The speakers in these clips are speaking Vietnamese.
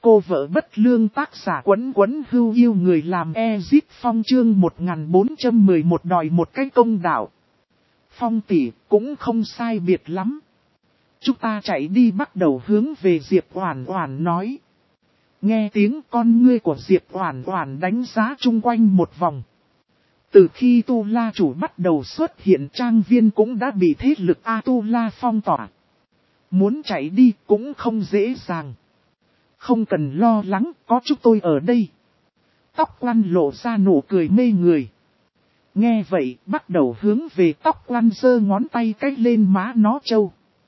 Cô vợ bất lương tác giả Quấn Quấn Hưu yêu người làm Exit Phong chương 1411 đòi một cái công đạo. Phong tỷ cũng không sai biệt lắm. Chúng ta chạy đi bắt đầu hướng về Diệp Oản Oản nói. Nghe tiếng con ngươi của Diệp Oản Oản đánh giá chung quanh một vòng. Từ khi Tu La chủ bắt đầu xuất hiện trang viên cũng đã bị thế lực A Tu La phong tỏa. Muốn chạy đi cũng không dễ dàng. Không cần lo lắng, có chúng tôi ở đây. Tóc Lăn lộ ra nụ cười mê người. Nghe vậy, bắt đầu hướng về Tóc Lăn giơ ngón tay cái lên má nó trâu.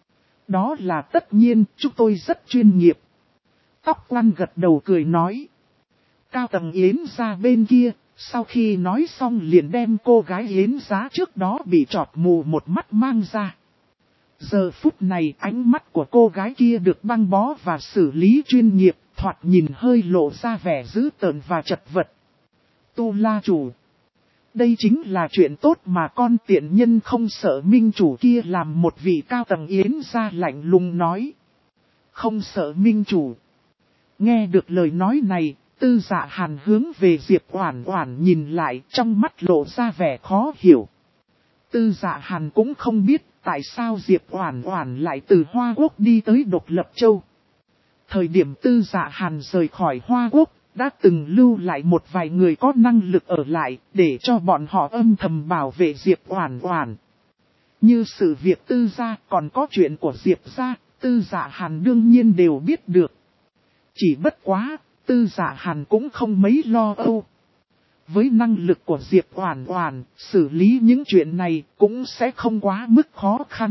Đó là tất nhiên, chúng tôi rất chuyên nghiệp. Tóc Lăn gật đầu cười nói. Cao tầng Yến ra bên kia, sau khi nói xong liền đem cô gái Yến giá trước đó bị trọt mù một mắt mang ra. Giờ phút này ánh mắt của cô gái kia được băng bó và xử lý chuyên nghiệp, thoạt nhìn hơi lộ ra vẻ dữ tợn và chật vật. Tu La chủ. Đây chính là chuyện tốt mà con tiện nhân không sợ minh chủ kia làm, một vị cao tầng Yến ra lạnh lùng nói. Không sợ minh chủ. Nghe được lời nói này, Tư Dạ Hàn hướng về Diệp Oản Oản nhìn lại, trong mắt lộ ra vẻ khó hiểu. Tư Dạ Hàn cũng không biết tại sao Diệp Oản Oản lại từ Hoa Quốc đi tới Độc Lập Châu. Thời điểm Tư Dạ Hàn rời khỏi Hoa Quốc, đã từng lưu lại một vài người có năng lực ở lại, để cho bọn họ âm thầm bảo vệ Diệp Oản Oản. Như sự việc Tư gia còn có chuyện của Diệp gia, Tư Dạ Hàn đương nhiên đều biết được. Chỉ bất quá, Tư Dạ Hàn cũng không mấy lo âu. Với năng lực của Diệp Oản Oản, xử lý những chuyện này cũng sẽ không quá mức khó khăn.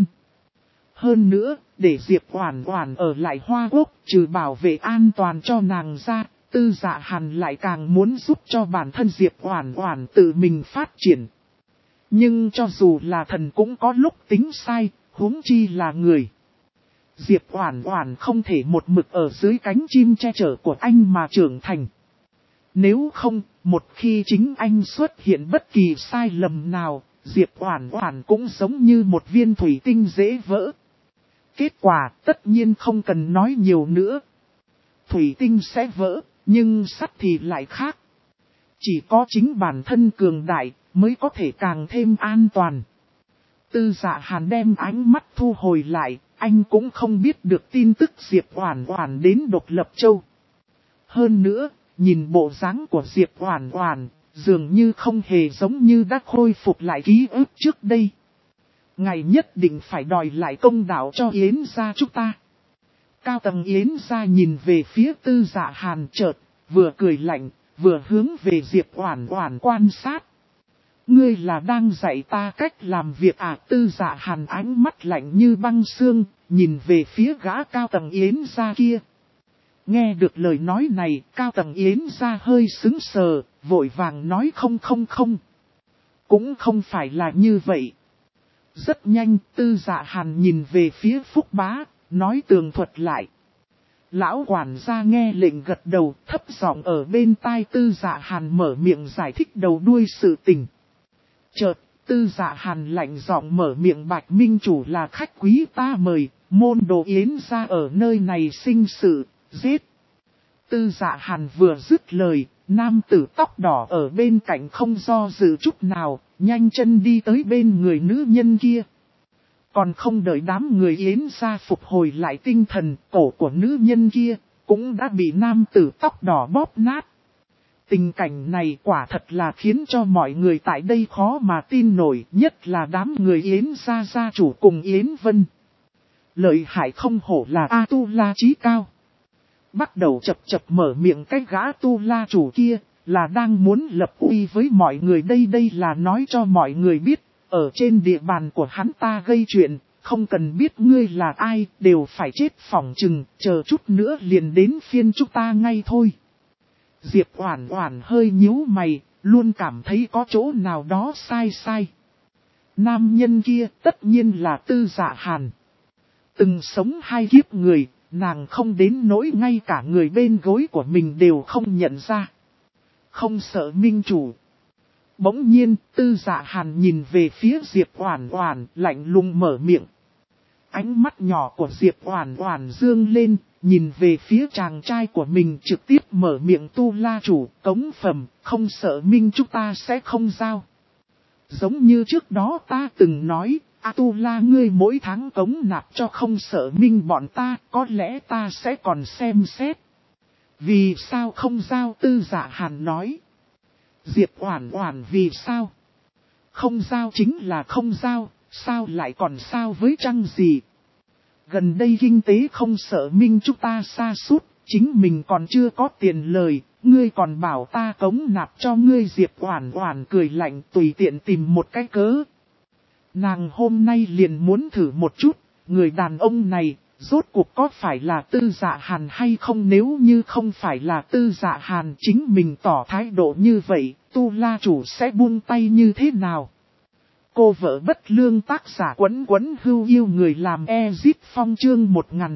Hơn nữa, để Diệp Oản Oản ở lại Hoa Quốc, trừ bảo vệ an toàn cho nàng ra, Tư Dạ Hàn lại càng muốn giúp cho bản thân Diệp Oản Oản tự mình phát triển. Nhưng cho dù là thần cũng có lúc tính sai, huống chi là người. Diệp Oản Oản không thể một mực ở dưới cánh chim che chở của anh mà trưởng thành. Nếu không, một khi chính anh xuất hiện bất kỳ sai lầm nào, Diệp Oản Oản cũng giống như một viên thủy tinh dễ vỡ. Kết quả tất nhiên không cần nói nhiều nữa. Thủy tinh sẽ vỡ, nhưng sắt thì lại khác. Chỉ có chính bản thân cường đại mới có thể càng thêm an toàn. Tư Dạ Hàn đem ánh mắt thu hồi lại, anh cũng không biết được tin tức Diệp Oản Oản đến Độc Lập Châu. Hơn nữa, nhìn bộ dáng của Diệp Oản Oản, dường như không hề giống như đã khôi phục lại ký ức trước đây. Ngài nhất định phải đòi lại công đạo cho Yến gia chúng ta. Cao tầng Yến gia nhìn về phía Tư Dạ Hàn chợt, vừa cười lạnh, vừa hướng về Diệp Oản Oản quan sát. Ngươi là đang dạy ta cách làm việc à? Tư Dạ Hàn ánh mắt lạnh như băng xương, nhìn về phía gã cao tầng Yến gia kia. Nghe được lời nói này, cao tầng Yến gia hơi sững sờ, vội vàng nói không. Cũng không phải là như vậy. Rất nhanh, Tư Dạ Hàn nhìn về phía Phúc Bá, nói tường thuật lại. Lão quản gia nghe lệnh gật đầu, thấp giọng ở bên tai Tư Dạ Hàn mở miệng giải thích đầu đuôi sự tình. Chợt, Tư Dạ Hàn lạnh giọng mở miệng, Bạch Minh chủ là khách quý ta mời, môn đồ Yến gia ở nơi này sinh sự, giết. Tư Dạ Hàn vừa dứt lời, nam tử tóc đỏ ở bên cạnh không do dự chút nào, nhanh chân đi tới bên người nữ nhân kia. Còn không đợi đám người Yến gia phục hồi lại tinh thần, cổ của nữ nhân kia cũng đã bị nam tử tóc đỏ bóp nát. Tình cảnh này quả thật là khiến cho mọi người tại đây khó mà tin nổi, nhất là đám người Yến gia gia chủ cùng Yến Vân. Lợi hại không hổ là A Tu La chí cao. Bắt đầu chập mở miệng cái gã Tu La chủ kia, là đang muốn lập uy với mọi người. Đây là nói cho mọi người biết, ở trên địa bàn của hắn ta gây chuyện, không cần biết ngươi là ai, đều phải chết phỏng chừng, chờ chút nữa liền đến phiên chúng ta ngay thôi. Diệp Oản Oản hơi nhíu mày, luôn cảm thấy có chỗ nào đó sai. Nam nhân kia tất nhiên là Tư Dạ Hàn. Từng sống 2 kiếp người, nàng không đến nỗi ngay cả người bên gối của mình đều không nhận ra. Không sợ minh chủ. Bỗng nhiên, Tư Dạ Hàn nhìn về phía Diệp Oản Oản, lạnh lùng mở miệng. Ánh mắt nhỏ của Diệp Oản Oản dương lên, nhìn về phía chàng trai của mình trực tiếp mở miệng Tu La chủ, cống phẩm, không sợ Minh chúng ta sẽ không giao. Giống như trước đó ta từng nói, Tu La ngươi mỗi tháng cống nạp cho không sợ Minh bọn ta, có lẽ ta sẽ còn xem xét. Vì sao không giao? Tư Dạ Hàn nói. Diệp Oản Oản vì sao? Không giao chính là không giao, sao lại còn sao với chăng gì? Gần đây kinh tế không sợ Minh chúng ta sa sút, chính mình còn chưa có tiền lời, ngươi còn bảo ta cống nạp cho ngươi. Diệp Oản Oản cười lạnh tùy tiện tìm một cái cớ. Nàng hôm nay liền muốn thử một chút, người đàn ông này, rốt cuộc có phải là Tư Dạ Hàn hay không? Nếu như không phải là Tư Dạ Hàn, chính mình tỏ thái độ như vậy, Tu La chủ sẽ buông tay như thế nào? Cô vợ bất lương tác giả Quấn Quấn Hưu yêu người làm Ezip Phong chương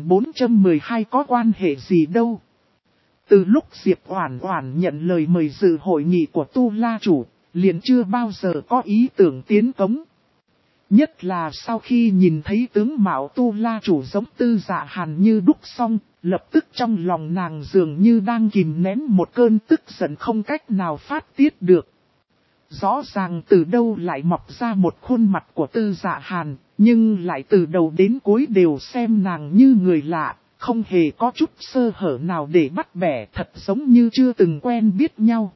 1412 có quan hệ gì đâu. Từ lúc Diệp Oản Oản nhận lời mời dự hội nghị của Tu La chủ, liền chưa bao giờ có ý tưởng tiến cống. Nhất là sau khi nhìn thấy tướng mạo Tu La chủ giống Tư Dạ Hàn như đúc xong, lập tức trong lòng nàng dường như đang kìm nén một cơn tức giận không cách nào phát tiết được. Rõ ràng từ đâu lại mọc ra một khuôn mặt của Tư Dạ Hàn, nhưng lại từ đầu đến cuối đều xem nàng như người lạ, không hề có chút sơ hở nào để bắt bẻ, thật giống như chưa từng quen biết nhau.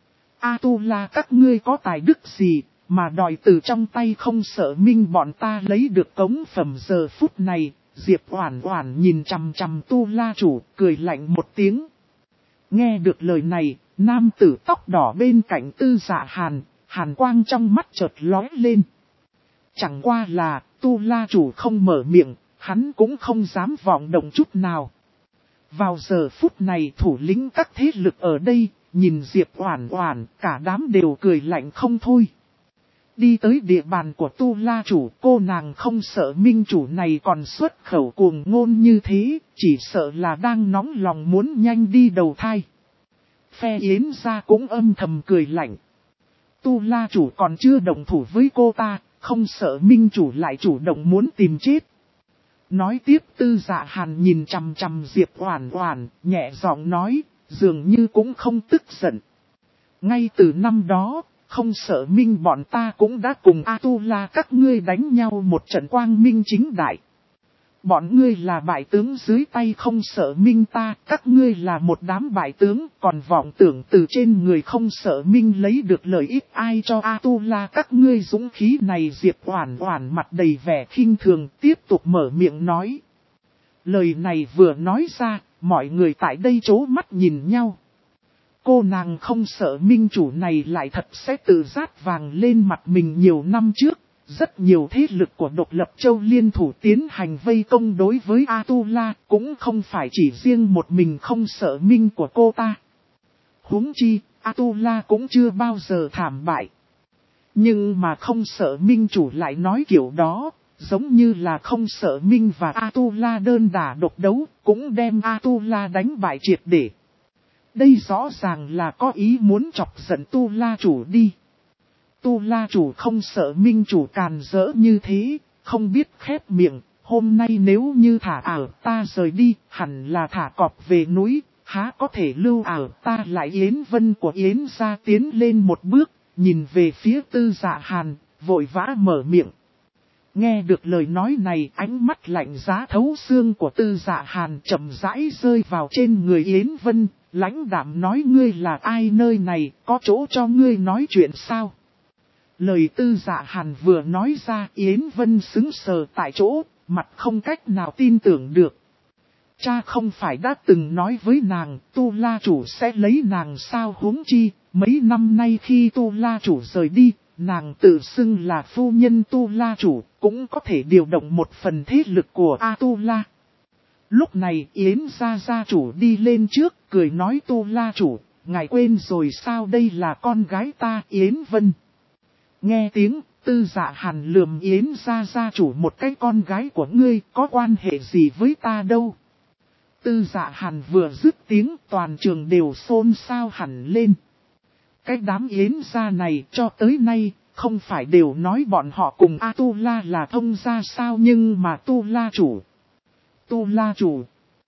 Tu La các ngươi có tài đức gì, mà đòi từ trong tay không sợ Minh bọn ta lấy được cống phẩm? Giờ phút này, Diệp Oản Oản nhìn chằm chằm Tu La chủ, cười lạnh một tiếng. Nghe được lời này, nam tử tóc đỏ bên cạnh Tư Dạ Hàn, hàn quang trong mắt chợt lóe lên. Chẳng qua là, Tu La chủ không mở miệng, hắn cũng không dám vọng động chút nào. Vào giờ phút này thủ lĩnh các thế lực ở đây, nhìn Diệp Oản Oản, cả đám đều cười lạnh không thôi. Đi tới địa bàn của Tu La chủ, cô nàng không sợ Minh chủ này còn xuất khẩu cuồng ngôn như thế, chỉ sợ là đang nóng lòng muốn nhanh đi đầu thai. Phe Yến gia cũng âm thầm cười lạnh. Tu La chủ còn chưa động thủ với cô ta, không sợ Minh chủ lại chủ động muốn tìm chết. Nói tiếp Tư Dạ Hàn nhìn chằm chằm Diệp Oản Oản, nhẹ giọng nói, dường như cũng không tức giận. Ngay từ năm đó, không sợ Minh bọn ta cũng đã cùng Tu La các ngươi đánh nhau một trận quang minh chính đại. Bọn ngươi là bại tướng dưới tay không sợ Minh ta, các ngươi là một đám bại tướng, còn vọng tưởng từ trên người không sợ Minh lấy được lợi ích, ai cho Tu La các ngươi dũng khí này? Diệp Oản Oản mặt đầy vẻ khinh thường, tiếp tục mở miệng nói. Lời này vừa nói ra, mọi người tại đây trố mắt nhìn nhau. Cô nàng không sợ Minh chủ này lại thật sẽ tự rát vàng lên mặt mình. Nhiều năm trước, rất nhiều thế lực của độc lập châu liên thủ tiến hành vây công đối với Tu La, cũng không phải chỉ riêng một mình không sợ Minh của cô ta. Huống chi, Tu La cũng chưa bao giờ thảm bại. Nhưng mà không sợ Minh chủ lại nói kiểu đó, giống như là không sợ Minh và Tu La đơn đả độc đấu, cũng đem Tu La đánh bại triệt để. Đây rõ ràng là có ý muốn chọc giận Tu La chủ đi. Tu La chủ không sợ Minh chủ càn rỡ như thế, không biết khép miệng, hôm nay nếu như thả ta rời đi, hẳn là thả cọp về núi, há có thể lưu ta lại? Yến Vân của Yến gia tiến lên một bước, nhìn về phía Tư Dạ Hàn, vội vã mở miệng. Nghe được lời nói này, ánh mắt lạnh giá thấu xương của Tư Dạ Hàn chậm rãi rơi vào trên người Yến Vân, lãnh đạm nói: ngươi là ai, nơi này có chỗ cho ngươi nói chuyện sao? Lời Tư Dạ Hàn vừa nói ra, Yến Vân sững sờ tại chỗ, mặt không cách nào tin tưởng được. Cha không phải đã từng nói với nàng, Tu La chủ sẽ lấy nàng sao? Huống chi, mấy năm nay khi Tu La chủ rời đi, nàng tự xưng là phu nhân Tu La chủ, cũng có thể điều động một phần thế lực của Tu La. Lúc này Yến gia chủ đi lên trước, cười nói: Tu La chủ, ngài quên rồi sao, đây là con gái ta Yến Vân. Nghe tiếng, Tư Dạ Hàn lườm Yến gia chủ một cái: con gái của ngươi có quan hệ gì với ta đâu? Tư Dạ Hàn vừa dứt tiếng, toàn trường đều xôn xao hẳn lên. Cái đám Yến gia này cho tới nay, không phải đều nói bọn họ cùng Tu La là thông gia sao? Nhưng mà Tu La chủ.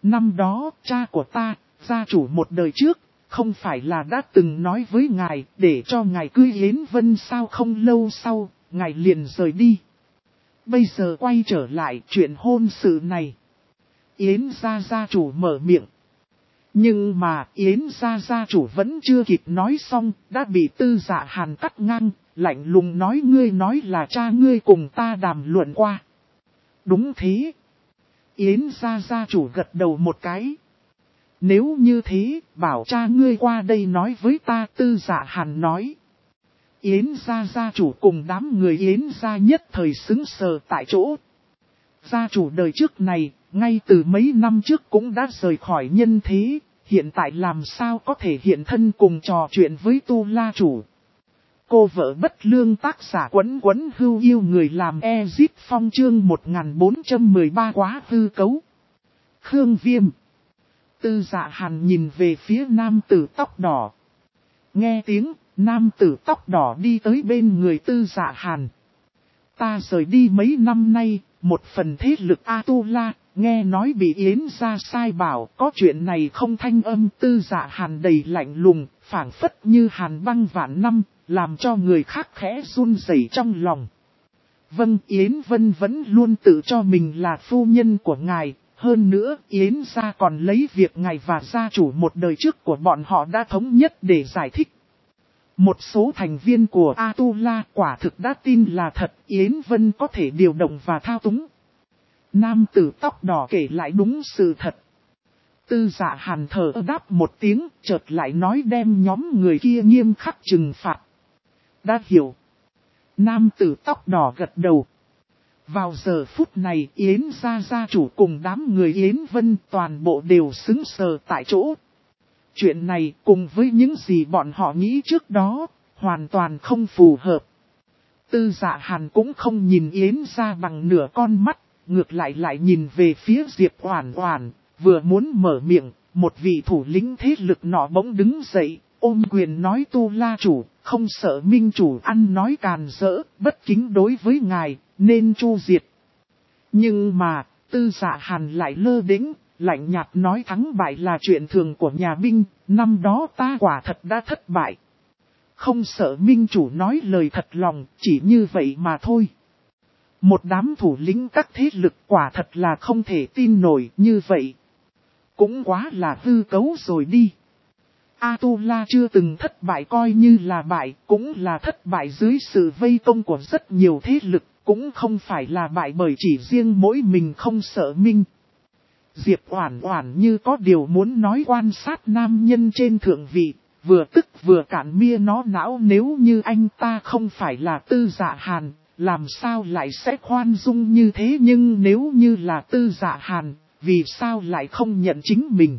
Năm đó, cha của ta, gia chủ một đời trước, không phải là đã từng nói với ngài để cho ngài cưới Yến Vân sao? Không lâu sau, ngài liền rời đi. Bây giờ quay trở lại chuyện hôn sự này. Yến gia chủ mở miệng. Nhưng mà Yến gia chủ vẫn chưa kịp nói xong, đã bị Tư Dạ Hàn cắt ngang, lạnh lùng nói: ngươi nói là cha ngươi cùng ta đàm luận qua. Đúng thế. Yến gia chủ gật đầu một cái. Nếu như thế, bảo cha ngươi qua đây nói với ta. Tư Dạ Hàn nói. Yến gia chủ cùng đám người Yến gia nhất thời xứng sờ tại chỗ. Gia chủ đời trước này, ngay từ mấy năm trước cũng đã rời khỏi nhân thế, hiện tại làm sao có thể hiện thân cùng trò chuyện với Tu La chủ. Cô vợ bất lương, tác giả Quấn Quấn Hưu yêu người làm Ezip Phong chương 1413 quá hư cấu. Khương Viêm. Tư Dạ Hàn nhìn về phía nam tử tóc đỏ. Nghe tiếng, nam tử tóc đỏ đi tới bên người Tư Dạ Hàn. Ta rời đi mấy năm nay, một phần thế lực A-tu-la, nghe nói bị Yến gia sai bảo, có chuyện này không? Thanh âm Tư Dạ Hàn đầy lạnh lùng, phảng phất như hàn băng vạn năm, làm cho người khác khẽ run rẩy trong lòng. Vâng, Yến Vân vẫn luôn tự cho mình là phu nhân của ngài, hơn nữa Yến gia còn lấy việc ngài và gia chủ một đời trước của bọn họ đã thống nhất để giải thích. Một số thành viên của A-tu-la quả thực đã tin là thật Yến Vân có thể điều động và thao túng. Nam tử tóc đỏ kể lại đúng sự thật. Tư Dạ Hàn thở đáp một tiếng, chợt lại nói đem nhóm người kia nghiêm khắc trừng phạt. Đã hiểu. Nam tử tóc đỏ gật đầu. Vào giờ phút này Yến gia chủ cùng đám người Yến Vân toàn bộ đều sững sờ tại chỗ. Chuyện này cùng với những gì bọn họ nghĩ trước đó, hoàn toàn không phù hợp. Tư Dạ Hàn cũng không nhìn Yến gia bằng nửa con mắt, ngược lại nhìn về phía Diệp Oản Oản, vừa muốn mở miệng, một vị thủ lĩnh thế lực nọ bỗng đứng dậy, ôm quyền nói: Tu La chủ, không sợ minh chủ ăn nói càn rỡ, bất kính đối với ngài, nên chu diệt. Nhưng mà, Tư Dạ Hàn lại lơ đễnh, lạnh nhạt nói: thắng bại là chuyện thường của nhà binh, năm đó ta quả thật đã thất bại. Không sợ minh chủ nói lời thật lòng, chỉ như vậy mà thôi. Một đám thủ lĩnh các thế lực quả thật là không thể tin nổi, như vậy cũng quá là hư cấu rồi đi. A-tu-la chưa từng thất bại coi như là bại, cũng là thất bại dưới sự vây công của rất nhiều thế lực, cũng không phải là bại bởi chỉ riêng mỗi mình không sợ minh. Diệp Oản Oản như có điều muốn nói quan sát nam nhân trên thượng vị, vừa tức vừa cạn mia nó não. Nếu như anh ta không phải là Tư Dạ Hàn, làm sao lại sẽ khoan dung như thế? Nhưng nếu như là Tư Dạ Hàn, vì sao lại không nhận chính mình?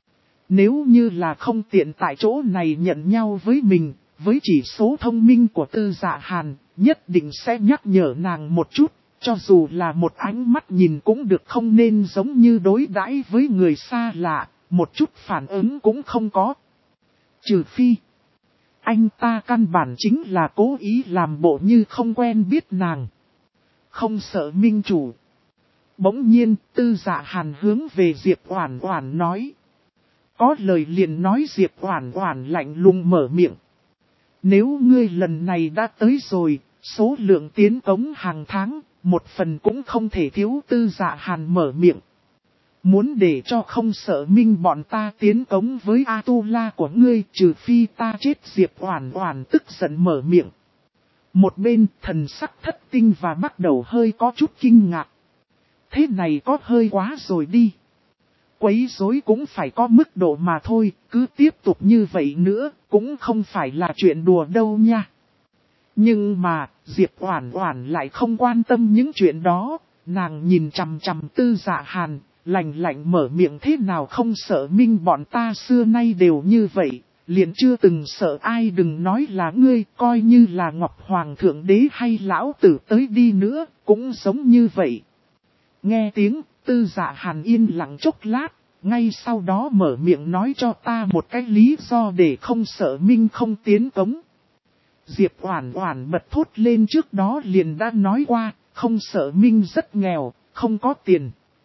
Nếu như là không tiện tại chỗ này nhận nhau với mình, với chỉ số thông minh của Tư Dạ Hàn, nhất định sẽ nhắc nhở nàng một chút, cho dù là một ánh mắt nhìn cũng được, không nên giống như đối đãi với người xa lạ, một chút phản ứng cũng không có. Trừ phi, anh ta căn bản chính là cố ý làm bộ như không quen biết nàng. Không sợ minh chủ. Bỗng nhiên, Tư Dạ Hàn hướng về Diệp Oản Oản nói. Có lời liền nói. Diệp Oản Oản lạnh lùng mở miệng. Nếu ngươi lần này đã tới rồi, số lượng tiến cống hàng tháng, một phần cũng không thể thiếu. Tư Dạ Hàn mở miệng. Muốn để cho không sợ minh bọn ta tiến cống với A-tu-la của ngươi, trừ phi ta chết. Diệp Oản Oản tức giận mở miệng. Một bên thần sắc Thất Tinh và bắt đầu hơi có chút kinh ngạc. Thế này có hơi quá rồi đi. Quấy rối cũng phải có mức độ mà thôi, cứ tiếp tục như vậy nữa, cũng không phải là chuyện đùa đâu nha. Nhưng mà, Diệp Oản Oản lại không quan tâm những chuyện đó, nàng nhìn chằm chằm Tư Dạ Hàn, lạnh mở miệng. Thế nào không sợ minh bọn ta xưa nay đều như vậy, liền chưa từng sợ ai. Đừng nói là ngươi, coi như là Ngọc Hoàng Thượng Đế hay lão tử tới đi nữa, cũng giống như vậy. Nghe tiếng, Tư Dạ Hàn yên lặng chốc lát, ngay sau đó mở miệng nói cho ta một cái lý do để không sợ minh không tiến cống. Diệp Oản Oản bật thốt lên, trước đó liền đã nói qua, không sợ minh rất nghèo, không có tiền.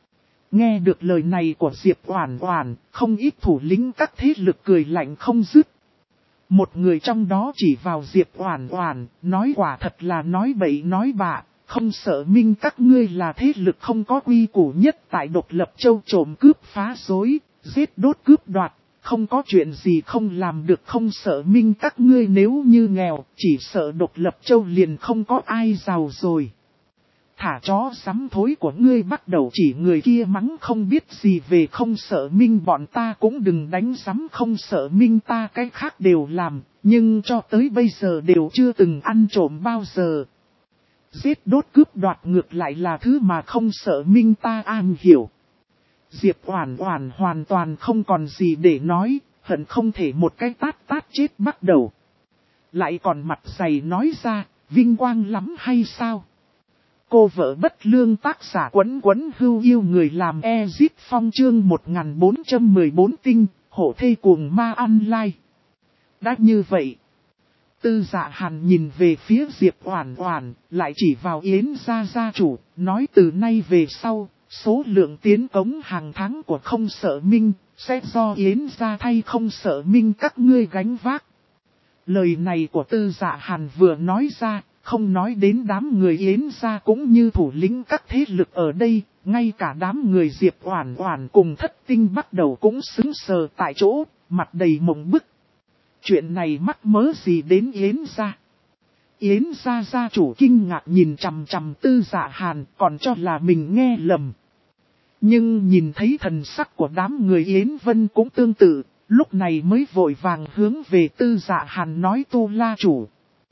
Nghe được lời này của Diệp Oản Oản, không ít thủ lĩnh các thế lực cười lạnh không dứt. Một người trong đó chỉ vào Diệp Oản Oản, nói quả thật là nói bậy nói bạ, không sợ Minh các ngươi là thế lực không có quy củ nhất tại Độc Lập Châu, trộm cướp phá rối, giết đốt cướp đoạt, không có chuyện gì không làm được, không sợ Minh các ngươi nếu như nghèo, chỉ sợ Độc Lập Châu liền không có ai giàu rồi. Thả chó sắm thối của ngươi, bắt đầu chỉ người kia mắng không biết gì về không sợ Minh, bọn ta cũng đừng đánh sắm không sợ Minh, ta cái khác đều làm, nhưng cho tới bây giờ đều chưa từng ăn trộm bao giờ. Giết đốt cướp đoạt ngược lại là thứ mà không sợ Minh ta am hiểu. Diệp Oản Oản hoàn toàn không còn gì để nói, hận không thể một cái tát chết bắt đầu. Lại còn mặt dày nói ra, vinh quang lắm hay sao? Cô vợ bất lương, tác giả Quấn Quấn Hưu yêu người làm Ezip Phong, chương 1414 tinh, hổ thê cuồng ma online. Đã như vậy, Tư Dạ Hàn nhìn về phía Diệp Oản Oản, lại chỉ vào Yến gia gia chủ, nói từ nay về sau, số lượng tiến cống hàng tháng của không sợ Minh, sẽ do Yến gia thay không sợ Minh các ngươi gánh vác. Lời này của Tư Dạ Hàn vừa nói ra, không nói đến đám người Yến gia cũng như thủ lĩnh các thế lực ở đây, ngay cả đám người Diệp Oản Oản cùng Thất Tinh bắt đầu cũng sững sờ tại chỗ, mặt đầy mộng bức. Chuyện này mắc mớ gì đến Yến gia? Yến gia gia chủ kinh ngạc nhìn chằm chằm Tư Dạ Hàn, còn cho là mình nghe lầm. Nhưng nhìn thấy thần sắc của đám người Yến Vân cũng tương tự, lúc này mới vội vàng hướng về Tư Dạ Hàn nói: Tu La chủ,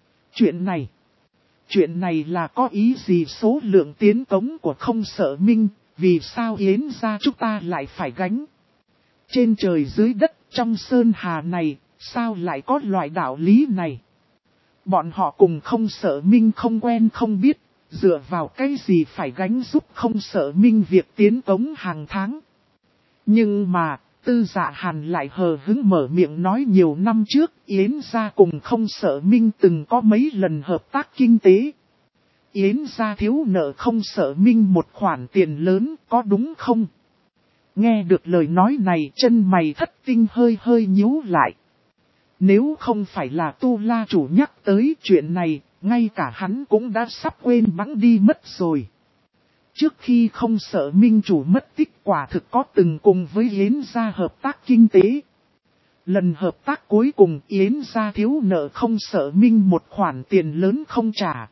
Chuyện này là có ý gì? Số lượng tiến cống của không sợ Minh, vì sao Yến gia chúng ta lại phải gánh? Trên trời dưới đất, trong sơn hà này, sao lại có loại đạo lý này? Bọn họ cùng không sợ Minh không quen không biết, dựa vào cái gì phải gánh giúp không sợ Minh việc tiến cống hàng tháng? Nhưng mà, Tư Dạ Hàn lại hờ hững mở miệng nói nhiều năm trước, Yến gia cùng không sợ Minh từng có mấy lần hợp tác kinh tế. Yến gia thiếu nợ không sợ Minh một khoản tiền lớn, có đúng không? Nghe được lời nói này, chân mày Thất Tinh hơi hơi nhíu lại. Nếu không phải là Tu La chủ nhắc tới chuyện này, ngay cả hắn cũng đã sắp quên bẵng đi mất rồi. Trước khi không sợ Minh chủ mất tích, quả thực có từng cùng với Yến gia hợp tác kinh tế. Lần hợp tác cuối cùng, Yến gia thiếu nợ không sợ Minh một khoản tiền lớn không trả.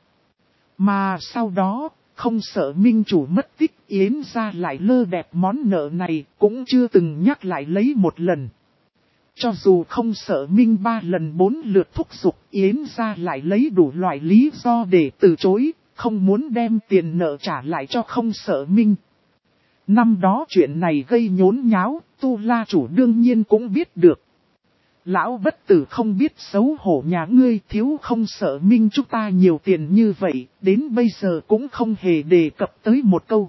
Mà sau đó, không sợ Minh chủ mất tích, Yến gia lại lơ đẹp món nợ này, cũng chưa từng nhắc lại lấy một lần. Cho dù không sợ Minh 3 lần 4 lượt thúc giục, Yến gia lại lấy đủ loại lý do để từ chối, không muốn đem tiền nợ trả lại cho không sợ Minh. Năm đó chuyện này gây nhốn nháo, Tu La chủ đương nhiên cũng biết được. Lão bất tử không biết xấu hổ nhà ngươi, thiếu không sợ Minh chúng ta nhiều tiền như vậy, đến bây giờ cũng không hề đề cập tới một câu.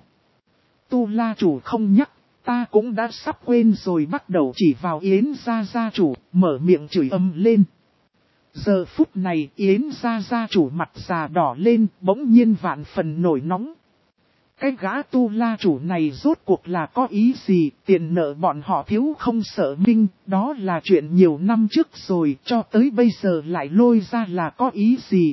Tu La chủ không nhắc, ta cũng đã sắp quên rồi, bắt đầu chỉ vào Yến gia gia chủ, mở miệng chửi ầm lên. Giờ phút này Yến gia gia chủ mặt già đỏ lên, bỗng nhiên vạn phần nổi nóng. Cái gã Tu La chủ này rốt cuộc là có ý gì? Tiền nợ bọn họ thiếu không sợ Minh, đó là chuyện nhiều năm trước rồi, cho tới bây giờ lại lôi ra là có ý gì?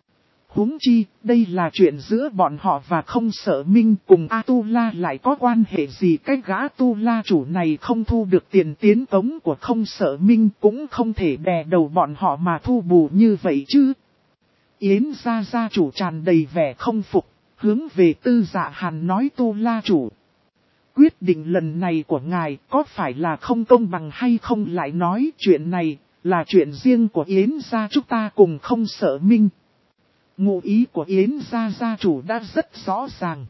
Huống chi, đây là chuyện giữa bọn họ và không sợ Minh, cùng A Tu La lại có quan hệ gì? Cái gã Tu La chủ này không thu được tiền tiến cống của không sợ Minh, cũng không thể đè đầu bọn họ mà thu bù như vậy chứ. Yến gia gia chủ tràn đầy vẻ không phục, hướng về Tư Dạ Hàn nói: Tu La chủ, quyết định lần này của ngài có phải là không công bằng hay không? Lại nói chuyện này là chuyện riêng của Yến gia chúng ta cùng không sợ Minh. Ngụ ý của Yến gia gia chủ đã rất rõ ràng.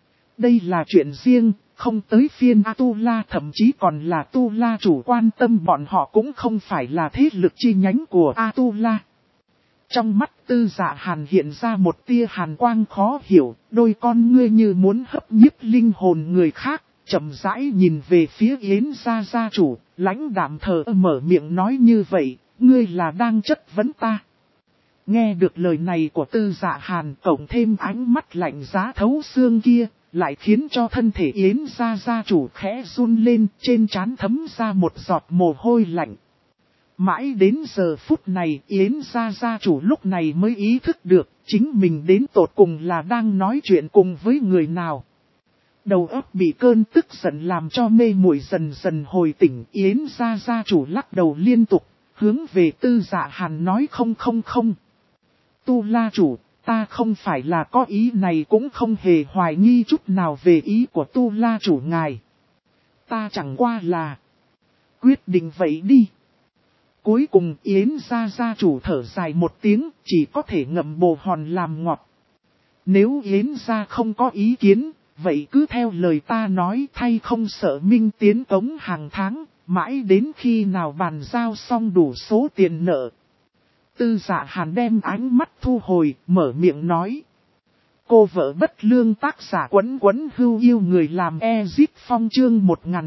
Đây là chuyện riêng, không tới phiên A Tu La, thậm chí còn là Tu La chủ quan tâm bọn họ cũng không phải là thế lực chi nhánh của A Tu La. Trong mắt Tư Dạ Hàn hiện ra một tia hàn quang khó hiểu, đôi con ngươi như muốn hấp nhiếp linh hồn người khác, chậm rãi nhìn về phía Yến gia gia chủ, lãnh đạm thờ mở miệng nói: như vậy, ngươi là đang chất vấn ta. Nghe được lời này của Tư Dạ Hàn, cộng thêm ánh mắt lạnh giá thấu xương kia, lại khiến cho thân thể Yến gia chủ khẽ run lên, trên trán thấm ra một giọt mồ hôi lạnh. Mãi đến giờ phút này Yến gia chủ lúc này mới ý thức được chính mình đến tột cùng là đang nói chuyện cùng với người nào. Đầu óc bị cơn tức giận làm cho mê muội dần dần hồi tỉnh. Yến gia chủ lắc đầu liên tục, hướng về Tư Dạ Hàn nói không. Tu La chủ, ta không phải là có ý này, cũng không hề hoài nghi chút nào về ý của Tu La chủ ngài. Ta chẳng qua là quyết định vậy đi. Cuối cùng Yến gia chủ thở dài một tiếng, chỉ có thể ngậm bồ hòn làm ngọt. Nếu Yến gia không có ý kiến, vậy cứ theo lời ta nói, thay không sợ Minh tiến cống hàng tháng, mãi đến khi nào bàn giao xong đủ số tiền nợ. Tư Dạ Hàn đem ánh mắt thu hồi, mở miệng nói. Cô vợ bất lương tác giả quấn hưu yêu người làm Ezip Phong chương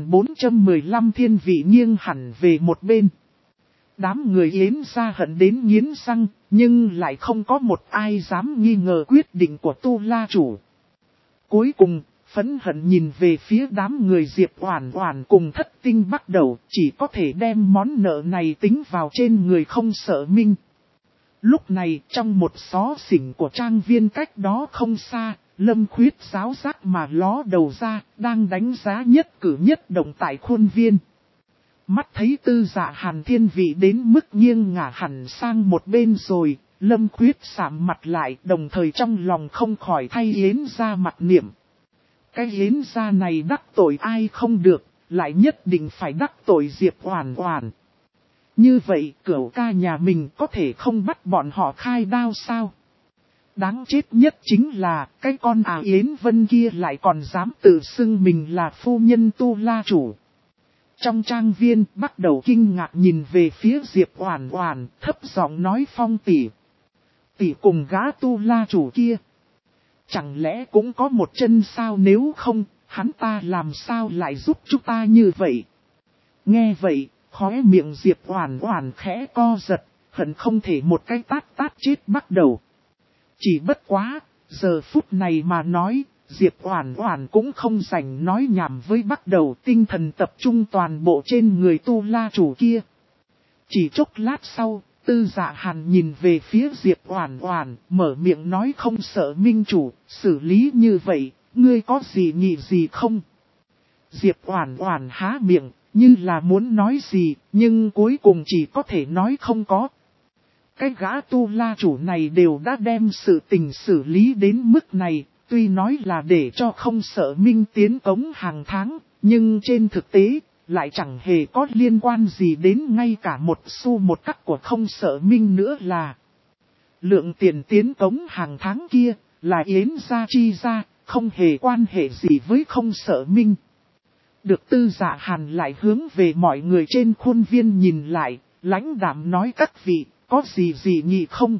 1415 thiên vị nghiêng hẳn về một bên. Đám người Yến gia hận đến nghiến răng, nhưng lại không có một ai dám nghi ngờ quyết định của Tu La chủ. Cuối cùng, phẫn hận nhìn về phía đám người Diệp Oản Oản cùng Thất Tinh bắt đầu, chỉ có thể đem món nợ này tính vào trên người không sợ Minh. Lúc này, trong một xó xỉnh của trang viên cách đó không xa, Lâm Khuyết giáo giác mà ló đầu ra, đang đánh giá nhất cử nhất động tại khuôn viên. Mắt thấy Tư Dạ Hàn thiên vị đến mức nghiêng ngả hẳn sang một bên rồi, Lâm Khuyết sạm mặt lại, đồng thời trong lòng không khỏi thay Yến gia mặt niệm. Cái Yến gia này đắc tội ai không được, lại nhất định phải đắc tội Diệp Oản Oản. Như vậy Cửu ca nhà mình có thể không bắt bọn họ khai đao sao? Đáng chết nhất chính là cái con Yến Vân kia lại còn dám tự xưng mình là phu nhân Tu La chủ. Trong trang viên bắt đầu kinh ngạc nhìn về phía Diệp Oản Oản, thấp giọng nói Phong tỷ. Tỷ cùng gã Tu La chủ kia. Chẳng lẽ cũng có một chân sao, nếu không, hắn ta làm sao lại giúp chúng ta như vậy? Nghe vậy, khóe miệng Diệp Oản Oản khẽ co giật, hận không thể một cái tát chết bắt đầu. Chỉ bất quá, giờ phút này mà nói, Diệp Oản Oản cũng không rảnh nói nhảm với bắt đầu, tinh thần tập trung toàn bộ trên người Tu La chủ kia. Chỉ chốc lát sau, Tư Dạ Hàn nhìn về phía Diệp Oản Oản, mở miệng nói không sợ Minh chủ, xử lý như vậy, ngươi có gì nghĩ gì không? Diệp Oản Oản há miệng, như là muốn nói gì, nhưng cuối cùng chỉ có thể nói không có. Cái gã Tu La chủ này đều đã đem sự tình xử lý đến mức này, tuy nói là để cho không sợ Minh tiến cống hàng tháng, nhưng trên thực tế, lại chẳng hề có liên quan gì đến ngay cả một xu một cắc của không sợ Minh nữa là. Lượng tiền tiến cống hàng tháng kia, là Yến gia chi ra, không hề quan hệ gì với không sợ Minh. Được Tư Dạ Hàn lại hướng về mọi người trên khuôn viên nhìn lại, lãnh đạm nói các vị, có gì nhỉ không?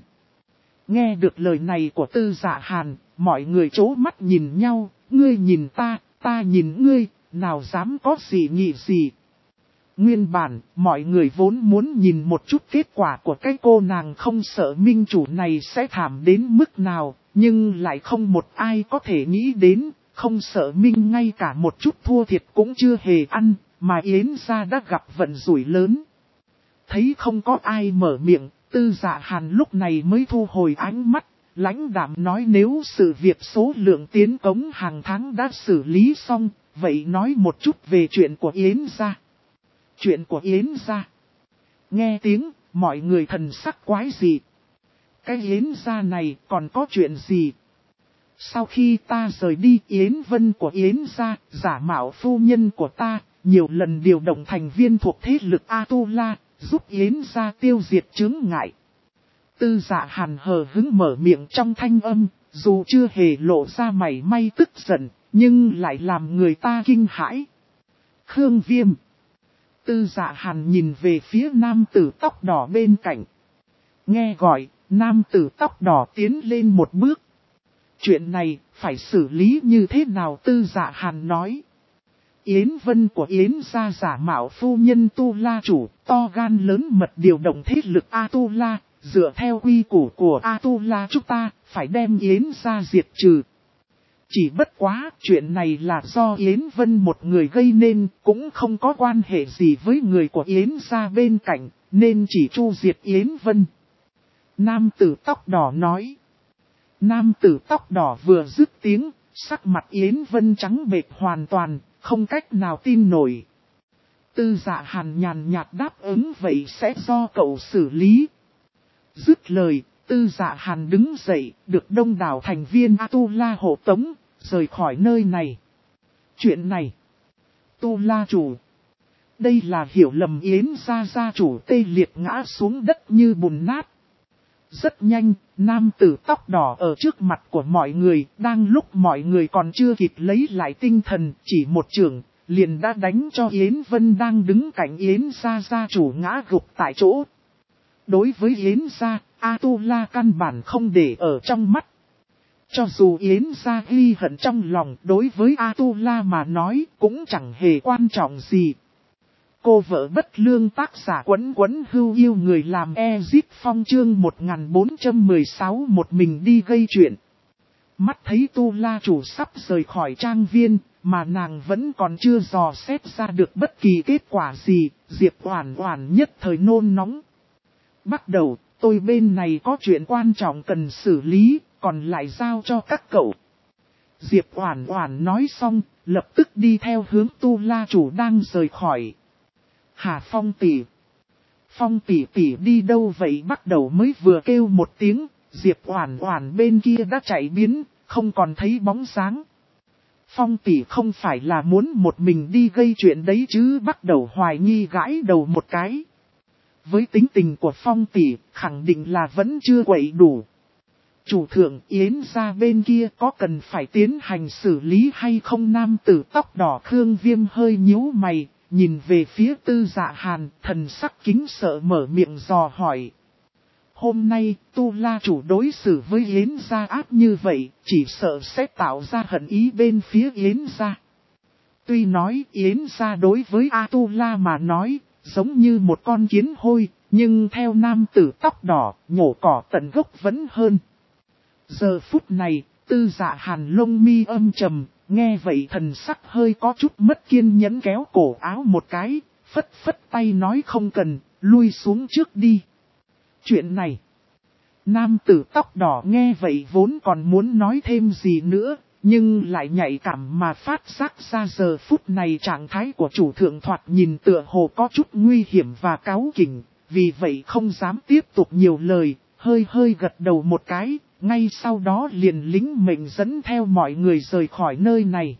Nghe được lời này của Tư Dạ Hàn, mọi người chố mắt nhìn nhau, ngươi nhìn ta, ta nhìn ngươi, nào dám có gì nhỉ gì. Nguyên bản, mọi người vốn muốn nhìn một chút kết quả của cái cô nàng không sợ Minh chủ này sẽ thảm đến mức nào, nhưng lại không một ai có thể nghĩ đến, không sợ Minh ngay cả một chút thua thiệt cũng chưa hề ăn, mà Yến gia đã gặp vận rủi lớn. Thấy không có ai mở miệng, Tư Dạ Hàn lúc này mới thu hồi ánh mắt, lãnh đạm nói nếu sự việc số lượng tiến cống hàng tháng đã xử lý xong, vậy nói một chút về chuyện của Yến gia. Chuyện của Yến gia. Nghe tiếng, mọi người thần sắc quái dị. Cái Yến gia này còn có chuyện gì? Sau khi ta rời đi, Yến Vân của Yến gia, giả mạo phu nhân của ta, nhiều lần điều động thành viên thuộc thế lực Atula, giúp Yến gia tiêu diệt chướng ngại. Tư Dạ Hàn hờ hững mở miệng trong thanh âm, dù chưa hề lộ ra mảy may tức giận, nhưng lại làm người ta kinh hãi. Khương Viêm. Tư Dạ Hàn nhìn về phía nam tử tóc đỏ bên cạnh. Nghe gọi, nam tử tóc đỏ tiến lên một bước. Chuyện này, phải xử lý như thế nào? Tư Dạ Hàn nói. Yến Vân của Yến gia giả mạo phu nhân Tu La chủ, to gan lớn mật điều động thế lực Atula, dựa theo quy củ của Atula chúng ta, phải đem Yến gia diệt trừ. Chỉ bất quá chuyện này là do Yến Vân một người gây nên, cũng không có quan hệ gì với người của Yến gia bên cạnh, nên chỉ tru diệt Yến Vân. Nam tử tóc đỏ nói. Nam tử tóc đỏ vừa dứt tiếng, sắc mặt Yến Vân trắng bệch hoàn toàn, không cách nào tin nổi. Tư Dạ Hàn nhàn nhạt đáp ứng vậy sẽ do cậu xử lý. Dứt lời, Tư Dạ Hàn đứng dậy, được đông đảo thành viên Tu La hộ tống, rời khỏi nơi này. Chuyện này, Tu La chủ. Đây là hiểu lầm Yến gia chủ tê liệt ngã xuống đất như bùn nát. Rất nhanh, nam tử tóc đỏ ở trước mặt của mọi người, đang lúc mọi người còn chưa kịp lấy lại tinh thần, chỉ một chưởng, liền đã đánh cho Yến Vân đang đứng cạnh Yến gia chủ ngã gục tại chỗ. Đối với Yến gia, A-tu-la căn bản không để ở trong mắt. Cho dù Yến gia ghi hận trong lòng, đối với A-tu-la mà nói cũng chẳng hề quan trọng gì. Cô vợ bất lương tác giả Quấn Quấn Hưu yêu người làm Ezip Phong chương 1416 một mình đi gây chuyện. Mắt thấy Tu La chủ sắp rời khỏi trang viên, mà nàng vẫn còn chưa dò xét ra được bất kỳ kết quả gì, Diệp Oản Oản nhất thời nôn nóng. Bắt đầu, tôi bên này có chuyện quan trọng cần xử lý, còn lại giao cho các cậu. Diệp Oản Oản nói xong, lập tức đi theo hướng Tu La chủ đang rời khỏi. Hà Phong tỷ. Phong tỷ tỷ đi đâu vậy? Bắt đầu mới vừa kêu một tiếng, Diệp Oản Oản bên kia đã chạy biến, không còn thấy bóng dáng. Phong tỷ không phải là muốn một mình đi gây chuyện đấy chứ? Bắt đầu hoài nghi gãi đầu một cái. Với tính tình của Phong tỷ, khẳng định là vẫn chưa quậy đủ. Chủ thượng Yến gia bên kia có cần phải tiến hành xử lý hay không? Nam tử tóc đỏ Khương Viêm hơi nhíu mày, nhìn về phía Tư Dạ Hàn, thần sắc kính sợ mở miệng dò hỏi. Hôm nay, Tu La chủ đối xử với Yến gia ác như vậy, chỉ sợ sẽ tạo ra hận ý bên phía Yến gia. Tuy nói Yến gia đối với A Tu La mà nói, giống như một con kiến hôi, nhưng theo nam tử tóc đỏ, nhổ cỏ tận gốc vẫn hơn. Giờ phút này, Tư Dạ Hàn lông mi âm trầm, nghe vậy thần sắc hơi có chút mất kiên nhẫn kéo cổ áo một cái, phất phất tay nói không cần, lui xuống trước đi. Chuyện này, nam tử tóc đỏ nghe vậy vốn còn muốn nói thêm gì nữa, nhưng lại nhạy cảm mà phát giác ra giờ phút này trạng thái của chủ thượng thoạt nhìn tựa hồ có chút nguy hiểm và cáu kỉnh, vì vậy không dám tiếp tục nhiều lời, hơi gật đầu một cái, ngay sau đó liền lính mệnh dẫn theo mọi người rời khỏi nơi này.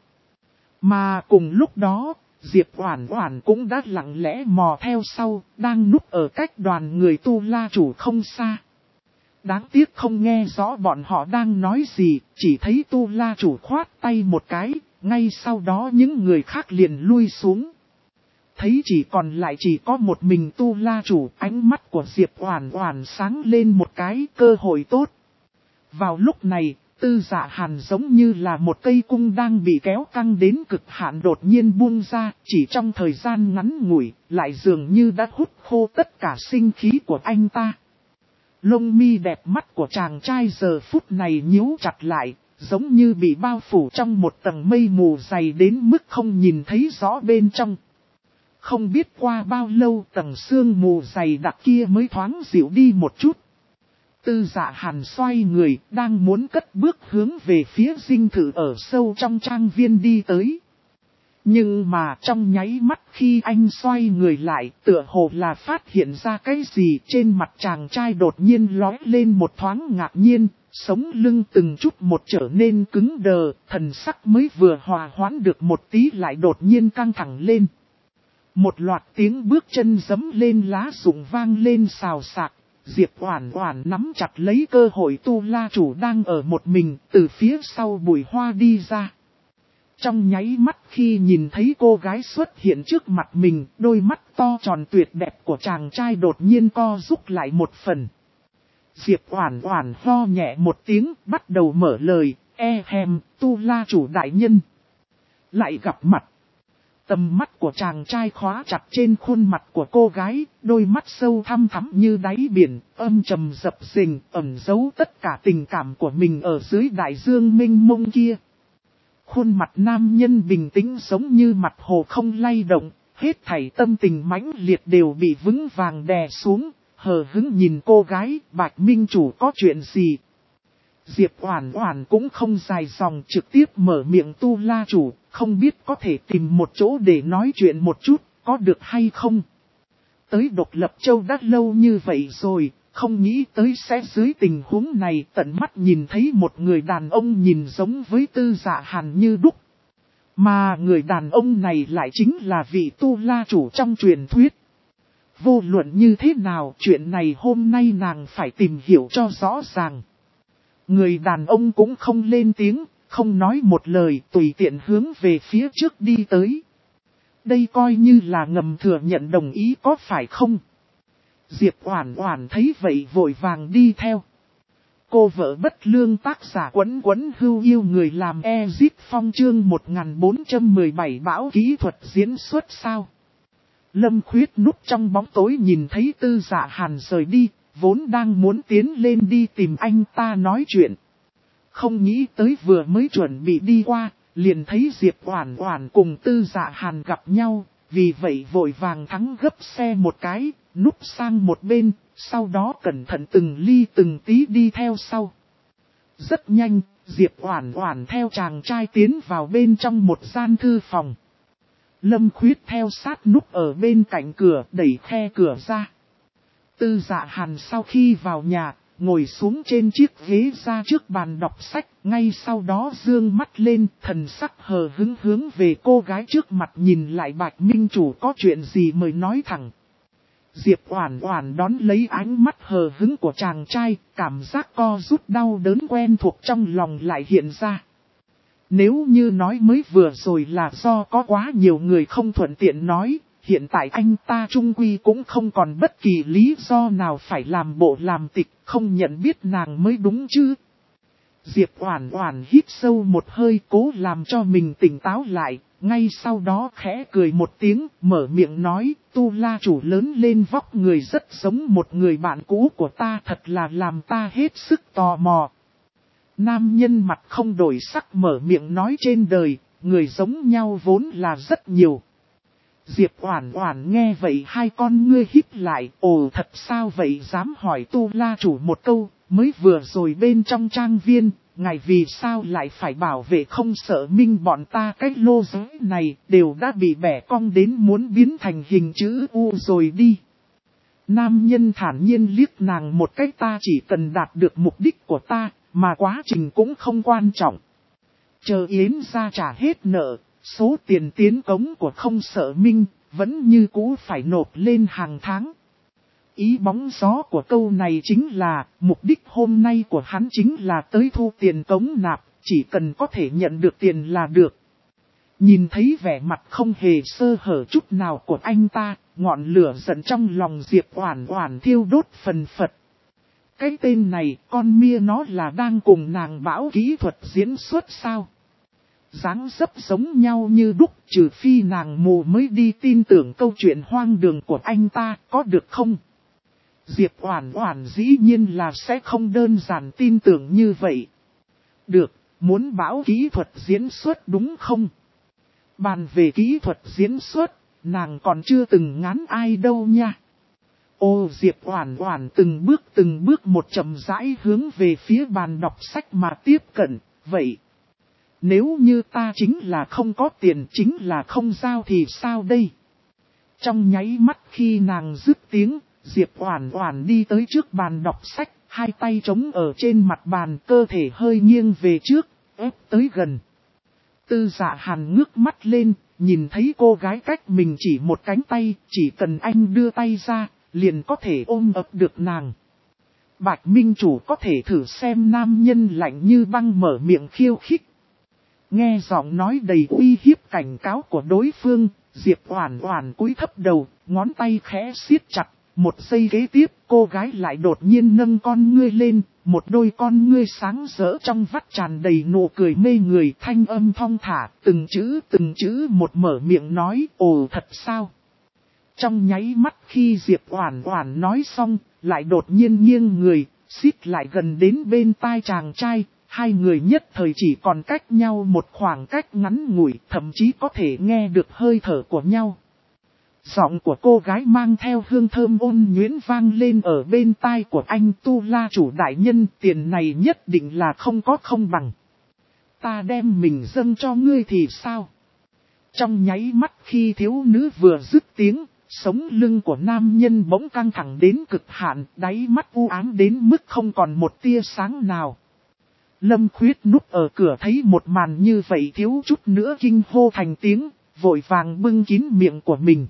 Mà cùng lúc đó, Diệp Oản Oản cũng đã lặng lẽ mò theo sau, đang núp ở cách đoàn người Tu La chủ không xa. Đáng tiếc không nghe rõ bọn họ đang nói gì, chỉ thấy Tu La chủ khoát tay một cái, ngay sau đó những người khác liền lui xuống. Thấy chỉ còn lại chỉ có một mình Tu La chủ, ánh mắt của Diệp Oản Oản sáng lên một cái, cơ hội tốt. Vào lúc này, Tư Dạ Hàn giống như là một cây cung đang bị kéo căng đến cực hạn đột nhiên buông ra, chỉ trong thời gian ngắn ngủi, lại dường như đã hút khô tất cả sinh khí của anh ta. Lông mi đẹp mắt của chàng trai giờ phút này nhíu chặt lại, giống như bị bao phủ trong một tầng mây mù dày đến mức không nhìn thấy rõ bên trong. Không biết qua bao lâu tầng sương mù dày đặc kia mới thoáng dịu đi một chút. Tư Dạ Hàn xoay người, đang muốn cất bước hướng về phía dinh thự ở sâu trong trang viên đi tới. Nhưng mà trong nháy mắt khi anh xoay người lại, tựa hồ là phát hiện ra cái gì trên mặt chàng trai đột nhiên lóe lên một thoáng ngạc nhiên, sống lưng từng chút một trở nên cứng đờ, thần sắc mới vừa hòa hoãn được một tí lại đột nhiên căng thẳng lên. Một loạt tiếng bước chân giẫm lên lá rụng vang lên xào xạc. Diệp Oản Oản nắm chặt lấy cơ hội Tu La chủ đang ở một mình, từ phía sau bụi hoa đi ra. Trong nháy mắt khi nhìn thấy cô gái xuất hiện trước mặt mình, đôi mắt to tròn tuyệt đẹp của chàng trai đột nhiên co rút lại một phần. Diệp Oản Oản ho nhẹ một tiếng, bắt đầu mở lời, Tu La chủ đại nhân. Lại gặp mặt. Tầm mắt của chàng trai khóa chặt trên khuôn mặt của cô gái, đôi mắt sâu thăm thẳm như đáy biển, âm trầm dập dềnh, ẩn giấu tất cả tình cảm của mình ở dưới đại dương mênh mông kia. Khuôn mặt nam nhân bình tĩnh giống như mặt hồ không lay động, hết thảy tâm tình mãnh liệt đều bị vững vàng đè xuống, hờ hững nhìn cô gái, Bạch Minh Chủ có chuyện gì. Diệp Oản Oản cũng không dài dòng trực tiếp mở miệng Tu La Chủ, không biết có thể tìm một chỗ để nói chuyện một chút, có được hay không. Tới Độc Lập Châu đã lâu như vậy rồi, không nghĩ tới sẽ dưới tình huống này tận mắt nhìn thấy một người đàn ông nhìn giống với Tư Dạ Hàn như đúc. Mà người đàn ông này lại chính là vị Tu La Chủ trong truyền thuyết. Vô luận như thế nào, chuyện này hôm nay nàng phải tìm hiểu cho rõ ràng. Người đàn ông cũng không lên tiếng, không nói một lời, tùy tiện hướng về phía trước đi tới. Đây coi như là ngầm thừa nhận đồng ý có phải không? Diệp Oản Oản thấy vậy vội vàng đi theo. Cô vợ bất lương tác giả Quấn Quấn Hưu Yêu người làm Ezip Phong chương 1417 bão kỹ thuật diễn xuất sao? Lâm Khuyết núp trong bóng tối nhìn thấy Tư Dạ Hàn rời đi, vốn đang muốn tiến lên đi tìm anh ta nói chuyện. Không nghĩ tới vừa mới chuẩn bị đi qua, liền thấy Diệp Oản Oản cùng Tư Dạ Hàn gặp nhau, vì vậy vội vàng thắng gấp xe một cái, núp sang một bên, sau đó cẩn thận từng ly từng tí đi theo sau. Rất nhanh, Diệp Oản Oản theo chàng trai tiến vào bên trong một gian thư phòng. Lâm Khuyết theo sát núp ở bên cạnh cửa đẩy khe cửa ra. Tư Dạ Hàn sau khi vào nhà, ngồi xuống trên chiếc ghế ra trước bàn đọc sách, ngay sau đó dương mắt lên, thần sắc hờ hững hướng về cô gái trước mặt nhìn lại Bạch Minh Chủ có chuyện gì mới nói thẳng. Diệp Oản Oản đón lấy ánh mắt hờ hững của chàng trai, cảm giác co rút đau đớn quen thuộc trong lòng lại hiện ra. Nếu như nói mới vừa rồi là do có quá nhiều người không thuận tiện nói, hiện tại anh ta chung quy cũng không còn bất kỳ lý do nào phải làm bộ làm tịch, không nhận biết nàng mới đúng chứ. Diệp Oản Oản hít sâu một hơi cố làm cho mình tỉnh táo lại, ngay sau đó khẽ cười một tiếng, mở miệng nói, Tu La Chủ lớn lên vóc người rất giống một người bạn cũ của ta, thật là làm ta hết sức tò mò. Nam nhân mặt không đổi sắc mở miệng nói, trên đời, người giống nhau vốn là rất nhiều. Diệp Oản Oản nghe vậy hai con ngươi híp lại, ồ thật sao vậy, dám hỏi Tu La Chủ một câu, mới vừa rồi bên trong trang viên, ngài vì sao lại phải bảo vệ không sợ minh bọn ta, cái lô giới này đều đã bị bẻ cong đến muốn biến thành hình chữ U rồi đi. Nam nhân thản nhiên liếc nàng một cái, ta chỉ cần đạt được mục đích của ta, mà quá trình cũng không quan trọng. Chờ Yến gia trả hết nợ, số tiền tiến cống của không sợ minh, vẫn như cũ phải nộp lên hàng tháng. Ý bóng gió của câu này chính là, mục đích hôm nay của hắn chính là tới thu tiền cống nạp, chỉ cần có thể nhận được tiền là được. Nhìn thấy vẻ mặt không hề sơ hở chút nào của anh ta, ngọn lửa giận trong lòng Diệp Oản Oản thiêu đốt phần phật. Cái tên này, con mia nó là đang cùng nàng bão kỹ thuật diễn xuất sao? Dáng dấp giống nhau như đúc, trừ phi nàng mù mới đi tin tưởng câu chuyện hoang đường của anh ta, có được không? Diệp Oản Oản dĩ nhiên là sẽ không đơn giản tin tưởng như vậy. Được, muốn bão kỹ thuật diễn xuất đúng không? Bàn về kỹ thuật diễn xuất, nàng còn chưa từng ngán ai đâu nha. Ô Diệp Oản Oản từng bước một chậm rãi hướng về phía bàn đọc sách mà tiếp cận, vậy. Nếu như ta chính là không có tiền, chính là không giao thì sao đây? Trong nháy mắt khi nàng dứt tiếng, Diệp Oản Oản đi tới trước bàn đọc sách, hai tay chống ở trên mặt bàn, cơ thể hơi nghiêng về trước, ép tới gần. Tư Dạ Hàn ngước mắt lên, nhìn thấy cô gái cách mình chỉ một cánh tay, chỉ cần anh đưa tay ra, liền có thể ôm ấp được nàng. Bạch Minh Chủ có thể thử xem, nam nhân lạnh như băng mở miệng khiêu khích. Nghe giọng nói đầy uy hiếp cảnh cáo của đối phương, Diệp Oản Oản cúi thấp đầu, ngón tay khẽ siết chặt. Một giây kế tiếp, cô gái lại đột nhiên nâng con ngươi lên, một đôi con ngươi sáng rỡ trong vắt tràn đầy nụ cười mê người, thanh âm thong thả, từng chữ một mở miệng nói, ồ thật sao? Trong nháy mắt khi Diệp Oản Oản nói xong, lại đột nhiên nghiêng người, xít lại gần đến bên tai chàng trai, hai người nhất thời chỉ còn cách nhau một khoảng cách ngắn ngủi, thậm chí có thể nghe được hơi thở của nhau. Giọng của cô gái mang theo hương thơm ôn nhuyễn vang lên ở bên tai của anh Tu La chủ đại nhân, tiền này nhất định là không có không bằng. Ta đem mình dâng cho ngươi thì sao? Trong nháy mắt khi thiếu nữ vừa dứt tiếng, sống lưng của nam nhân bỗng căng thẳng đến cực hạn, đáy mắt u ám đến mức không còn một tia sáng nào. Lâm Khuyết núp ở cửa thấy một màn như vậy thiếu chút nữa kinh hô thành tiếng, vội vàng bưng kín miệng của mình.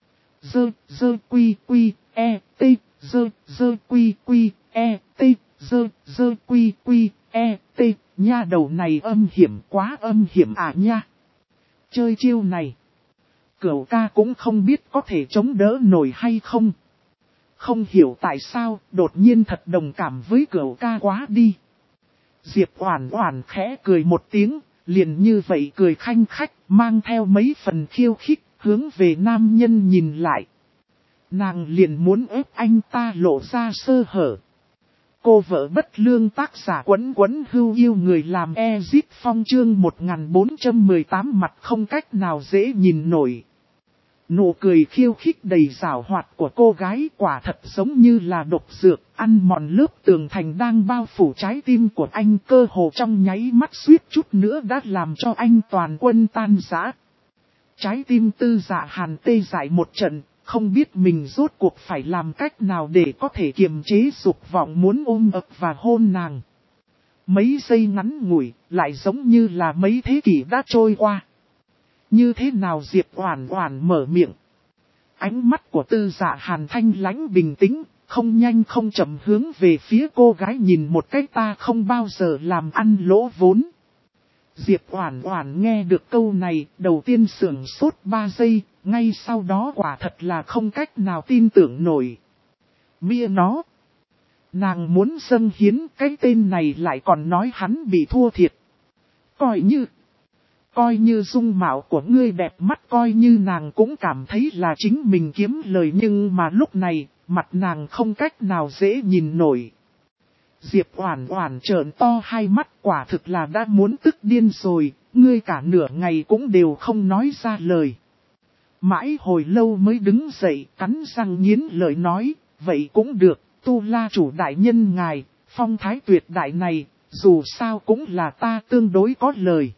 Dơ quy quy e t, dơ quy quy e t, dơ quy quy e t, nha đầu này âm hiểm quá âm hiểm à nha. Chơi chiêu này, Cửu ca cũng không biết có thể chống đỡ nổi hay không. Không hiểu tại sao, đột nhiên thật đồng cảm với Cửu ca quá đi. Diệp Oản Oản khẽ cười một tiếng, liền như vậy cười khanh khách, mang theo mấy phần khiêu khích, hướng về nam nhân nhìn lại. Nàng liền muốn ép anh ta lộ ra sơ hở. Cô vợ bất lương tác giả Quấn Quấn Hưu yêu người làm Ezit Phong chương 1418 mặt không cách nào dễ nhìn nổi. Nụ cười khiêu khích đầy giảo hoạt của cô gái quả thật giống như là độc dược, ăn mòn lớp tường thành đang bao phủ trái tim của anh, cơ hồ trong nháy mắt suýt chút nữa đã làm cho anh toàn quân tan rã. Trái tim Tư Dạ Hàn tê dại một trận, không biết mình rốt cuộc phải làm cách nào để có thể kiềm chế dục vọng muốn ôm ấp và hôn nàng. Mấy giây ngắn ngủi, lại giống như là mấy thế kỷ đã trôi qua. Như thế nào Diệp Oản Oản mở miệng. Ánh mắt của Tư Dạ Hàn thanh lãnh bình tĩnh, không nhanh không chậm hướng về phía cô gái nhìn một cách ta không bao giờ làm ăn lỗ vốn. Diệp Oản Oản nghe được câu này, đầu tiên sửng sốt 3 giây, ngay sau đó quả thật là không cách nào tin tưởng nổi. Mia nó. Nàng muốn dâng hiến, cái tên này lại còn nói hắn bị thua thiệt. Coi như dung mạo của ngươi đẹp mắt, coi như nàng cũng cảm thấy là chính mình kiếm lời, nhưng mà lúc này, mặt nàng không cách nào dễ nhìn nổi. Diệp Oản Oản trợn to hai mắt, quả thực là đã muốn tức điên rồi, ngươi cả nửa ngày cũng đều không nói ra lời. Mãi hồi lâu mới đứng dậy, cắn răng nghiến lợi nói, vậy cũng được, Tu La chủ đại nhân ngài, phong thái tuyệt đại này, dù sao cũng là ta tương đối có lời.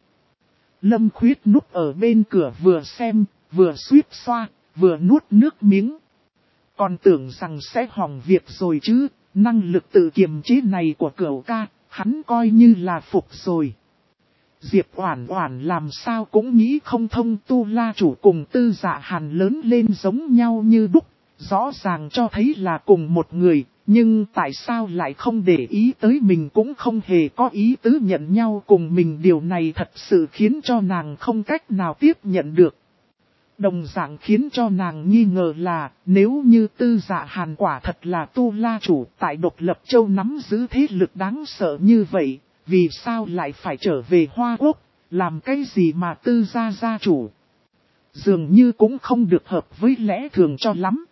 Lâm Khuyết núp ở bên cửa vừa xem, vừa suýt xoa, vừa nuốt nước miếng. Còn tưởng rằng sẽ hỏng việc rồi chứ, năng lực tự kiềm chế này của Cửu ca, hắn coi như là phục rồi. Diệp Oản Oản làm sao cũng nghĩ không thông, Tu La chủ cùng Tư Dạ Hàn lớn lên giống nhau như đúc, rõ ràng cho thấy là cùng một người, nhưng tại sao lại không để ý tới mình, cũng không hề có ý tứ nhận nhau cùng mình, điều này thật sự khiến cho nàng không cách nào tiếp nhận được. Đồng dạng khiến cho nàng nghi ngờ là, nếu như Tư Dạ Hàn quả thật là Tu La chủ tại Độc Lập Châu nắm giữ thế lực đáng sợ như vậy, vì sao lại phải trở về Hoa Quốc, làm cái gì mà Tư gia gia chủ? Dường như cũng không được hợp với lẽ thường cho lắm.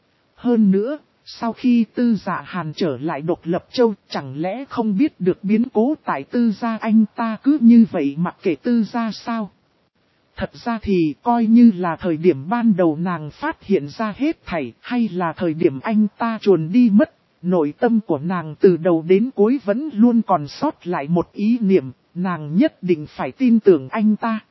Hơn nữa, sau khi Tư Dạ Hàn trở lại Độc Lập Châu, chẳng lẽ không biết được biến cố tại Tư gia anh ta cứ như vậy mặc kệ Tư gia sao? Thật ra thì coi như là thời điểm ban đầu nàng phát hiện ra hết thảy, hay là thời điểm anh ta chuồn đi mất, nội tâm của nàng từ đầu đến cuối vẫn luôn còn sót lại một ý niệm, nàng nhất định phải tin tưởng anh ta.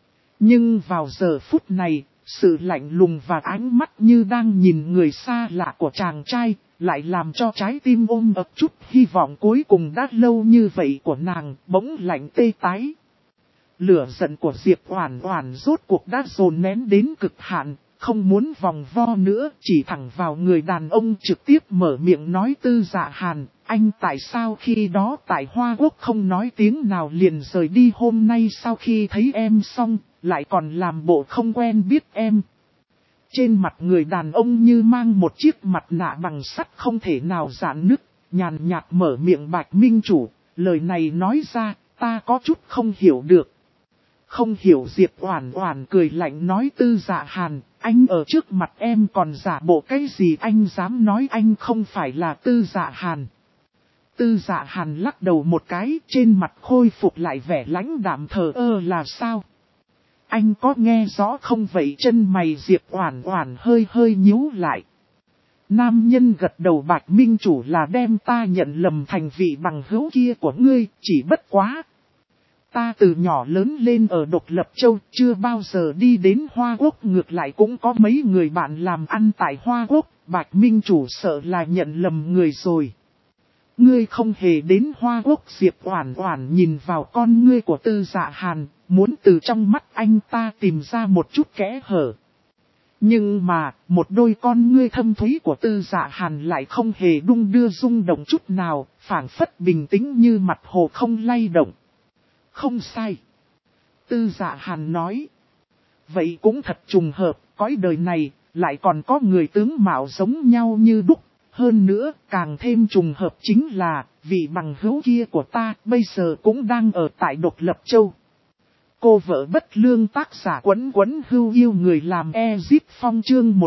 Nhưng vào giờ phút này, sự lạnh lùng và ánh mắt như đang nhìn người xa lạ của chàng trai, lại làm cho trái tim ôm ấp chút hy vọng cuối cùng đã lâu như vậy của nàng, bỗng lạnh tê tái. Lửa giận của Diệp Oản Oản rốt cuộc đã dồn nén đến cực hạn, không muốn vòng vo nữa, chỉ thẳng vào người đàn ông, trực tiếp mở miệng nói, Tư Dạ Hàn, anh tại sao khi đó tại Hoa Quốc không nói tiếng nào liền rời đi, hôm nay sau khi thấy em xong, lại còn làm bộ không quen biết em. Trên mặt người đàn ông như mang một chiếc mặt nạ bằng sắt không thể nào giãn nứt, nhàn nhạt mở miệng, Bạch Minh chủ, lời này nói ra, ta có chút không hiểu được. Không hiểu. Diệp Oản Oản cười lạnh nói, Tư Dạ Hàn, anh ở trước mặt em còn giả bộ cái gì, anh dám nói anh không phải là Tư Dạ Hàn. Tư Dạ Hàn lắc đầu một cái, trên mặt khôi phục lại vẻ lãnh đạm thờ ơ là sao? Anh có nghe rõ không vậy? Chân mày Diệp Oản Oản hơi hơi nhíu lại. Nam nhân gật đầu, Bạch Minh Chủ là đem ta nhận lầm thành vị bằng hữu kia của ngươi, chỉ bất quá. Ta từ nhỏ lớn lên ở Độc Lập Châu, chưa bao giờ đi đến Hoa Quốc, ngược lại cũng có mấy người bạn làm ăn tại Hoa Quốc, Bạch Minh Chủ sợ là nhận lầm người rồi. Ngươi không hề đến Hoa Quốc. Diệp Oản Oản nhìn vào con ngươi của Tư Dạ Hàn, muốn từ trong mắt anh ta tìm ra một chút kẽ hở. Nhưng mà, một đôi con ngươi thâm thúy của Tư Dạ Hàn lại không hề đung đưa rung động chút nào, phảng phất bình tĩnh như mặt hồ không lay động. Không sai. Tư Dạ Hàn nói. Vậy cũng thật trùng hợp, cõi đời này, lại còn có người tướng mạo giống nhau như đúc. Hơn nữa, càng thêm trùng hợp chính là, vị bằng hữu kia của ta bây giờ cũng đang ở tại Độc Lập Châu. Cô vợ bất lương, tác giả Quấn Quấn Hưu Yêu người làm Ezip Phong, chương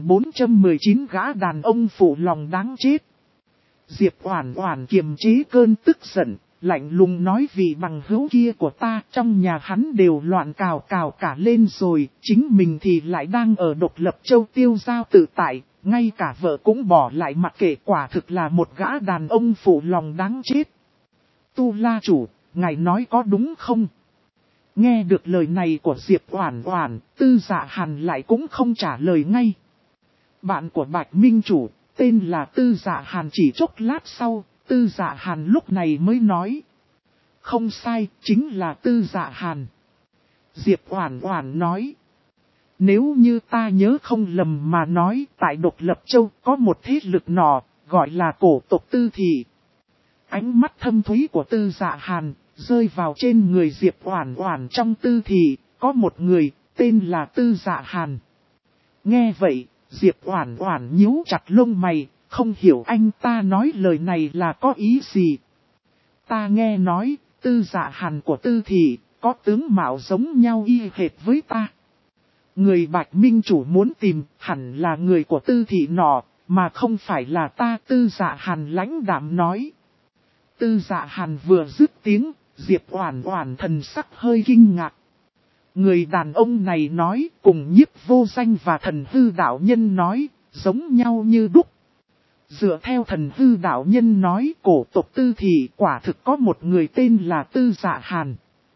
1419, gã đàn ông phụ lòng đáng chết. Diệp Oản Oản kiềm chế cơn tức giận, lạnh lùng nói, vì bằng hữu kia của ta trong nhà hắn đều loạn cào cả lên rồi, chính mình thì lại đang ở Độc Lập Châu tiêu dao tự tại, ngay cả vợ cũng bỏ lại mặc kệ, quả thực là một gã đàn ông phụ lòng đáng chết. Tu La Chủ, ngài nói có đúng không? Nghe được lời này của Diệp Oản Oản, Tư Dạ Hàn lại cũng không trả lời ngay. Bạn của Bạch Minh Chủ, tên là Tư Dạ Hàn. Chỉ chốc lát sau, Tư Dạ Hàn lúc này mới nói. Không sai, chính là Tư Dạ Hàn. Diệp Oản Oản nói. Nếu như ta nhớ không lầm mà nói, tại Độc Lập Châu có một thế lực nọ, gọi là cổ tộc Tư Thị. Ánh mắt thâm thúy của Tư Dạ Hàn rơi vào trên người Diệp Oản Oản. Trong Tư Thị, có một người, tên là Tư Dạ Hàn. Nghe vậy, Diệp Oản Oản nhíu chặt lông mày, không hiểu anh ta nói lời này là có ý gì. Ta nghe nói, Tư Dạ Hàn của Tư Thị, có tướng mạo giống nhau y hệt với ta. Người Bạch Minh Chủ muốn tìm, hẳn là người của Tư Thị nọ, mà không phải là ta. Tư Dạ Hàn lãnh đạm nói. Tư Dạ Hàn vừa dứt tiếng, Diệp Oản Oản thần sắc hơi kinh ngạc. Người đàn ông này nói, cùng Nhiếp Vô Danh và Thần Hư đạo nhân nói, giống nhau như đúc. Dựa theo Thần Hư đạo nhân nói, cổ tộc Tư Thị quả thực có một người tên là Tư Dạ Hàn.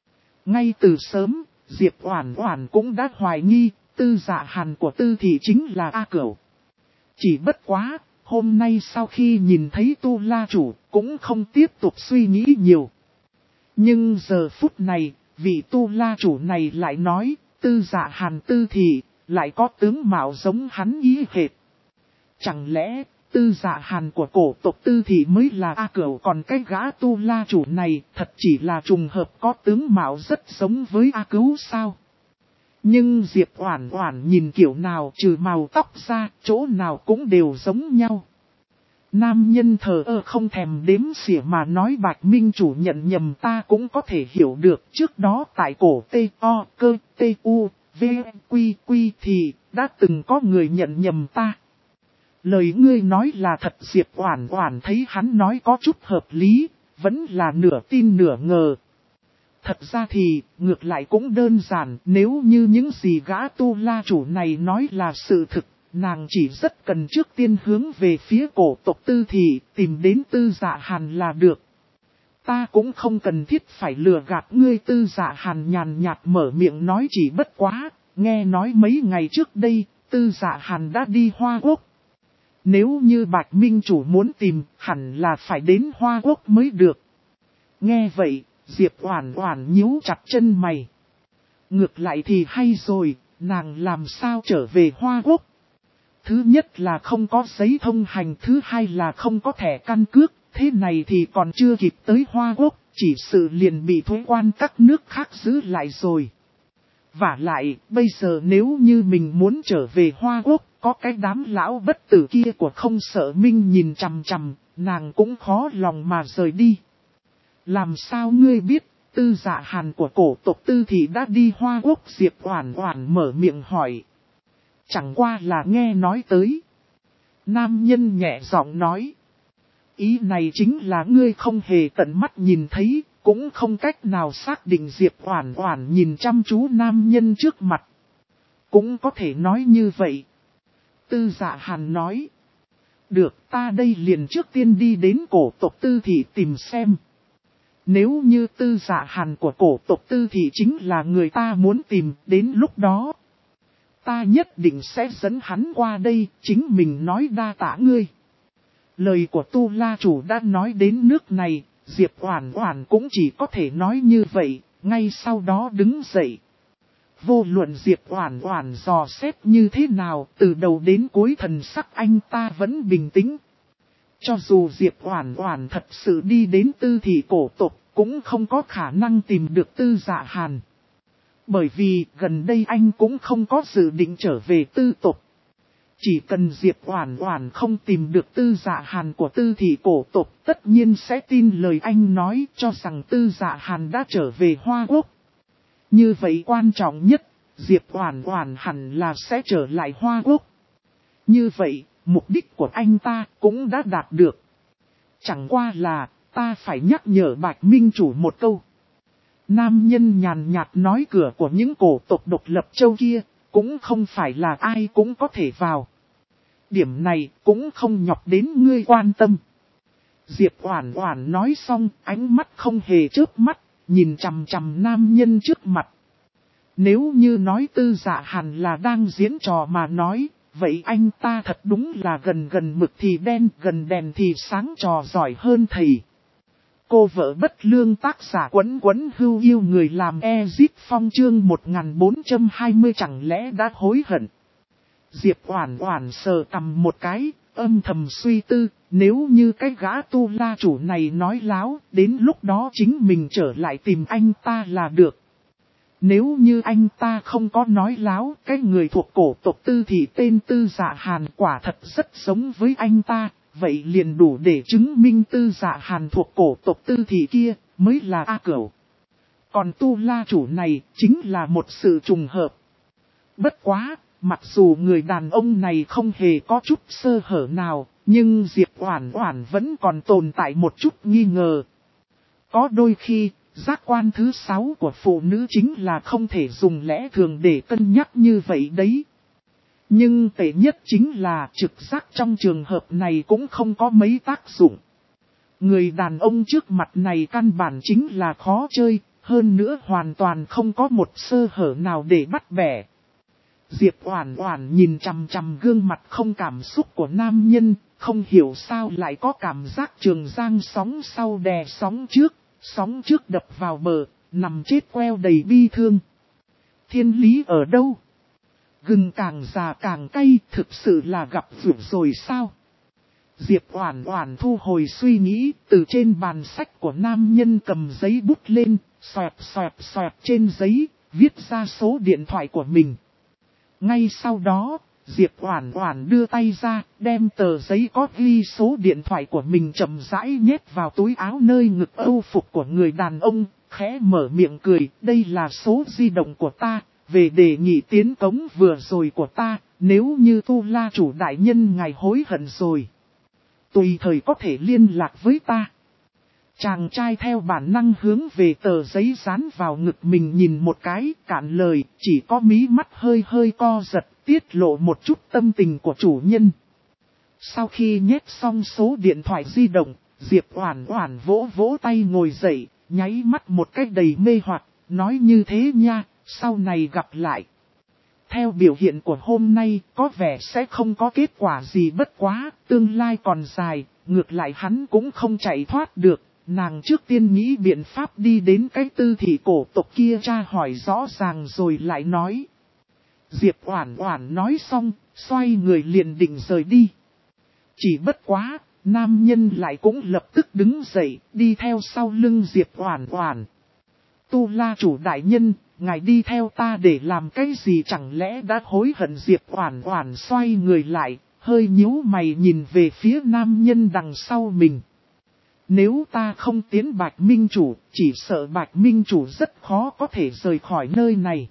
Ngay từ sớm, Diệp Oản Oản cũng đã hoài nghi, Tư Dạ Hàn của Tư Thị chính là A Cửu. Chỉ bất quá, hôm nay sau khi nhìn thấy Tu La Chủ, cũng không tiếp tục suy nghĩ nhiều. Nhưng giờ phút này, vị Tu La Chủ này lại nói, Tư Dạ Hàn Tư Thị, lại có tướng mạo giống hắn ý hệt. Chẳng lẽ, Tư Dạ Hàn của cổ tộc Tư Thị mới là A Cửu, còn cái gã Tu La Chủ này thật chỉ là trùng hợp có tướng mạo rất giống với A Cửu sao? Nhưng Diệp Oản Oản nhìn kiểu nào trừ màu tóc ra, chỗ nào cũng đều giống nhau. Nam nhân thờ ơ không thèm đếm xỉa mà nói, Bạch Minh Chủ nhận nhầm ta cũng có thể hiểu được. Trước đó tại cổ T.O. cơ T.U. V. Quy Quy thì đã từng có người nhận nhầm ta. Lời ngươi nói là thật. Diệp Oản Oản thấy hắn nói có chút hợp lý, vẫn là nửa tin nửa ngờ. Thật ra thì, ngược lại cũng đơn giản, nếu như những gì gã Tu La Chủ này nói là sự thực, nàng chỉ rất cần trước tiên hướng về phía cổ tộc Tư Thị, tìm đến Tư Dạ Hàn là được. Ta cũng không cần thiết phải lừa gạt ngươi. Tư Dạ Hàn nhàn nhạt mở miệng nói, chỉ bất quá, nghe nói mấy ngày trước đây, Tư Dạ Hàn đã đi Hoa Quốc. Nếu như Bạch Minh Chủ muốn tìm, hẳn là phải đến Hoa Quốc mới được. Nghe vậy, Diệp Oản Oản nhíu chặt chân mày. Ngược lại thì hay rồi, nàng làm sao trở về Hoa Quốc? Thứ nhất là không có giấy thông hành, thứ hai là không có thẻ căn cước, thế này thì còn chưa kịp tới Hoa Quốc, chỉ sự liền bị thuế quan các nước khác giữ lại rồi. Vả lại, bây giờ nếu như mình muốn trở về Hoa Quốc, có cái đám lão bất tử kia của Không Sợ Minh nhìn chằm chằm, nàng cũng khó lòng mà rời đi. Làm sao ngươi biết, Tư Dạ Hàn của cổ tộc Tư Thị đã đi Hoa Quốc? Diệp Oản Oản mở miệng hỏi. Chẳng qua là nghe nói tới. Nam nhân nhẹ giọng nói. Ý này chính là ngươi không hề tận mắt nhìn thấy, cũng không cách nào xác định Diệp Oản Oản nhìn chăm chú nam nhân trước mặt. Cũng có thể nói như vậy. Tư Dạ Hàn nói. Được, ta đây liền trước tiên đi đến cổ tộc Tư Thị tìm xem. Nếu như Tư Dạ Hàn của cổ tộc Tư Thị chính là người ta muốn tìm, đến lúc đó ta nhất định sẽ dẫn hắn qua đây, chính mình nói đa tạ ngươi. Lời của Tu La chủ đã nói đến nước này, Diệp Oản Oản cũng chỉ có thể nói như vậy, ngay sau đó đứng dậy. Vô luận Diệp Oản Oản dò xét như thế nào, từ đầu đến cuối thần sắc anh ta vẫn bình tĩnh. Cho dù Diệp Oản Oản thật sự đi đến Tư Thị cổ tộc, cũng không có khả năng tìm được Tư Dạ Hàn. Bởi vì gần đây anh cũng không có dự định trở về Tư tộc. Chỉ cần Diệp Oản Oản không tìm được Tư Dạ Hàn của Tư Thị cổ tộc, tất nhiên sẽ tin lời anh nói, cho rằng Tư Dạ Hàn đã trở về Hoa Quốc. Như vậy quan trọng nhất, Diệp Oản Oản hẳn là sẽ trở lại Hoa Quốc. Như vậy, mục đích của anh ta cũng đã đạt được. Chẳng qua là, ta phải nhắc nhở Bạch Minh chủ một câu. Nam nhân nhàn nhạt nói cửa của những cổ tộc độc lập châu kia, cũng không phải là ai cũng có thể vào. Điểm này cũng không nhọc đến ngươi quan tâm. Diệp Oản Oản nói xong, ánh mắt không hề chớp mắt, nhìn chằm chằm nam nhân trước mặt. Nếu như nói Tư Dạ Hàn là đang diễn trò mà nói, vậy anh ta thật đúng là gần mực thì đen, gần đèn thì sáng, trò giỏi hơn thầy. Cô vợ bất lương tác giả Quấn Quấn Hưu yêu người làm Ezip Phong chương 1420 chẳng lẽ đã hối hận. Diệp Oản Oản sờ cằm một cái, âm thầm suy tư, nếu như cái gã Tu La chủ này nói láo, đến lúc đó chính mình trở lại tìm anh ta là được. Nếu như anh ta không có nói láo, cái người thuộc cổ tộc Tư Thị tên Tư Dạ Hàn quả thật rất giống với anh ta, vậy liền đủ để chứng minh Tư Dạ Hàn thuộc cổ tộc Tư Thị kia, mới là A Cửu. Còn Tu La chủ này, chính là một sự trùng hợp. Bất quá, mặc dù người đàn ông này không hề có chút sơ hở nào, nhưng Diệp Oản Oản vẫn còn tồn tại một chút nghi ngờ. Có đôi khi, giác quan thứ 6 của phụ nữ chính là không thể dùng lẽ thường để cân nhắc như vậy đấy. Nhưng tệ nhất chính là trực giác trong trường hợp này cũng không có mấy tác dụng. Người đàn ông trước mặt này căn bản chính là khó chơi, hơn nữa hoàn toàn không có một sơ hở nào để bắt bẻ. Diệp Oản Oản nhìn chằm chằm gương mặt không cảm xúc của nam nhân, không hiểu sao lại có cảm giác Trường Giang sóng sau đè sóng trước đập vào bờ, nằm chết queo đầy bi thương. Thiên lý ở đâu? Gừng càng già càng cay, thực sự là gặp rủi rồi sao? Diệp Oản Oản thu hồi suy nghĩ, từ trên bàn sách của nam nhân cầm giấy bút lên, xoẹt trên giấy, viết ra số điện thoại của mình. Ngay sau đó, Diệp Oản Oản đưa tay ra, đem tờ giấy có ghi số điện thoại của mình chậm rãi nhét vào túi áo nơi ngực âu phục của người đàn ông, khẽ mở miệng cười, đây là số di động của ta, về đề nghị tiến cống vừa rồi của ta, nếu như Tu La chủ đại nhân ngài hối hận rồi, tùy thời có thể liên lạc với ta. Chàng trai theo bản năng hướng về tờ giấy dán vào ngực mình nhìn một cái, cạn lời, chỉ có mí mắt hơi co giật, tiết lộ một chút tâm tình của chủ nhân. Sau khi nhét xong số điện thoại di động, Diệp Oản Oản vỗ tay ngồi dậy, nháy mắt một cách đầy mê hoặc, nói như thế nha, sau này gặp lại. Theo biểu hiện của hôm nay, có vẻ sẽ không có kết quả gì, bất quá, tương lai còn dài, ngược lại hắn cũng không chạy thoát được. Nàng trước tiên nghĩ biện pháp đi đến cái Tư Thị cổ tộc kia tra hỏi rõ ràng rồi lại nói. Diệp Oản Oản nói xong, xoay người liền định rời đi. Chỉ bất quá, nam nhân lại cũng lập tức đứng dậy, đi theo sau lưng Diệp Oản Oản. Tu La chủ đại nhân, ngài đi theo ta để làm cái gì, chẳng lẽ đã hối hận? Diệp Oản Oản xoay người lại, hơi nhíu mày nhìn về phía nam nhân đằng sau mình. Nếu ta không tiến Bạch Minh chủ, chỉ sợ Bạch Minh chủ rất khó có thể rời khỏi nơi này.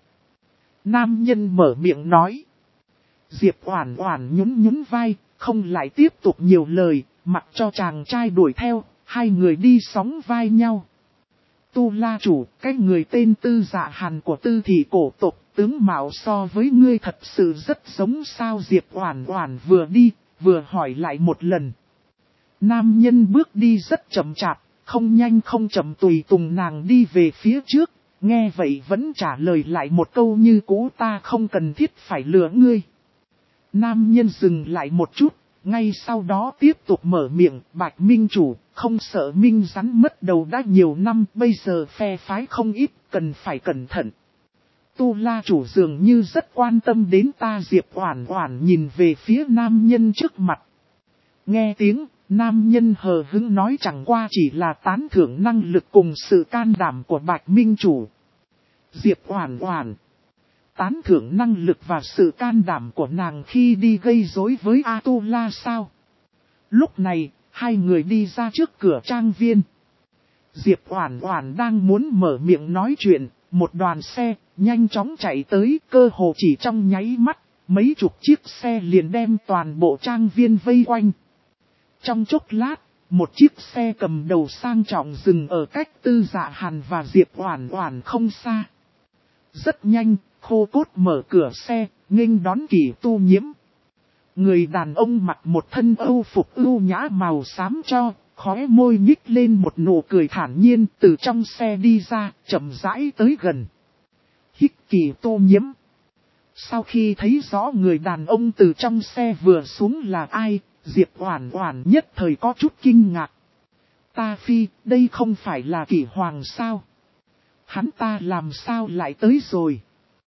Nam nhân mở miệng nói. Diệp Oản Oản nhún vai, không lại tiếp tục nhiều lời, mặc cho chàng trai đuổi theo, hai người đi sóng vai nhau. Tu La chủ, cái người tên Tư Dạ Hàn của Tư thị cổ tộc, tướng mạo so với ngươi thật sự rất giống sao. Diệp Oản Oản vừa đi, vừa hỏi lại một lần. Nam nhân bước đi rất chậm chạp, không nhanh không chậm tùy tùng nàng đi về phía trước, nghe vậy vẫn trả lời lại một câu như cũ, ta không cần thiết phải lừa ngươi. Nam nhân dừng lại một chút, ngay sau đó tiếp tục mở miệng, Bạch Minh chủ, không sợ Minh rắn mất đầu đã nhiều năm, bây giờ phe phái không ít, cần phải cẩn thận. Tu La chủ dường như rất quan tâm đến ta. Diệp Oản Oản nhìn về phía nam nhân trước mặt. Nghe tiếng, nam nhân hờ hững nói chẳng qua chỉ là tán thưởng năng lực cùng sự can đảm của Bạch Minh chủ. Diệp Oản Oản tán thưởng năng lực và sự can đảm của nàng khi đi gây rối với Atula sao? Lúc này, hai người đi ra trước cửa trang viên. Diệp Oản Oản đang muốn mở miệng nói chuyện, một đoàn xe nhanh chóng chạy tới, cơ hồ chỉ trong nháy mắt, mấy chục chiếc xe liền đem toàn bộ trang viên vây quanh. Trong chốc lát, một chiếc xe cầm đầu sang trọng dừng ở cách Tư Dạ Hàn và Diệp Oản Oản không xa. Rất nhanh, Khô Cốt mở cửa xe, nghênh đón Kỷ Tu Nhiễm. Người đàn ông mặc một thân âu phục ưu nhã màu xám cho, khóe môi nhích lên một nụ cười thản nhiên, từ trong xe đi ra, chậm rãi tới gần. Hít Kỷ Tu Nhiễm. Sau khi thấy rõ người đàn ông từ trong xe vừa xuống là ai, Diệp Oản Oản nhất thời có chút kinh ngạc. Ta phi, đây không phải là Kỷ Hoàng sao? Hắn ta làm sao lại tới rồi?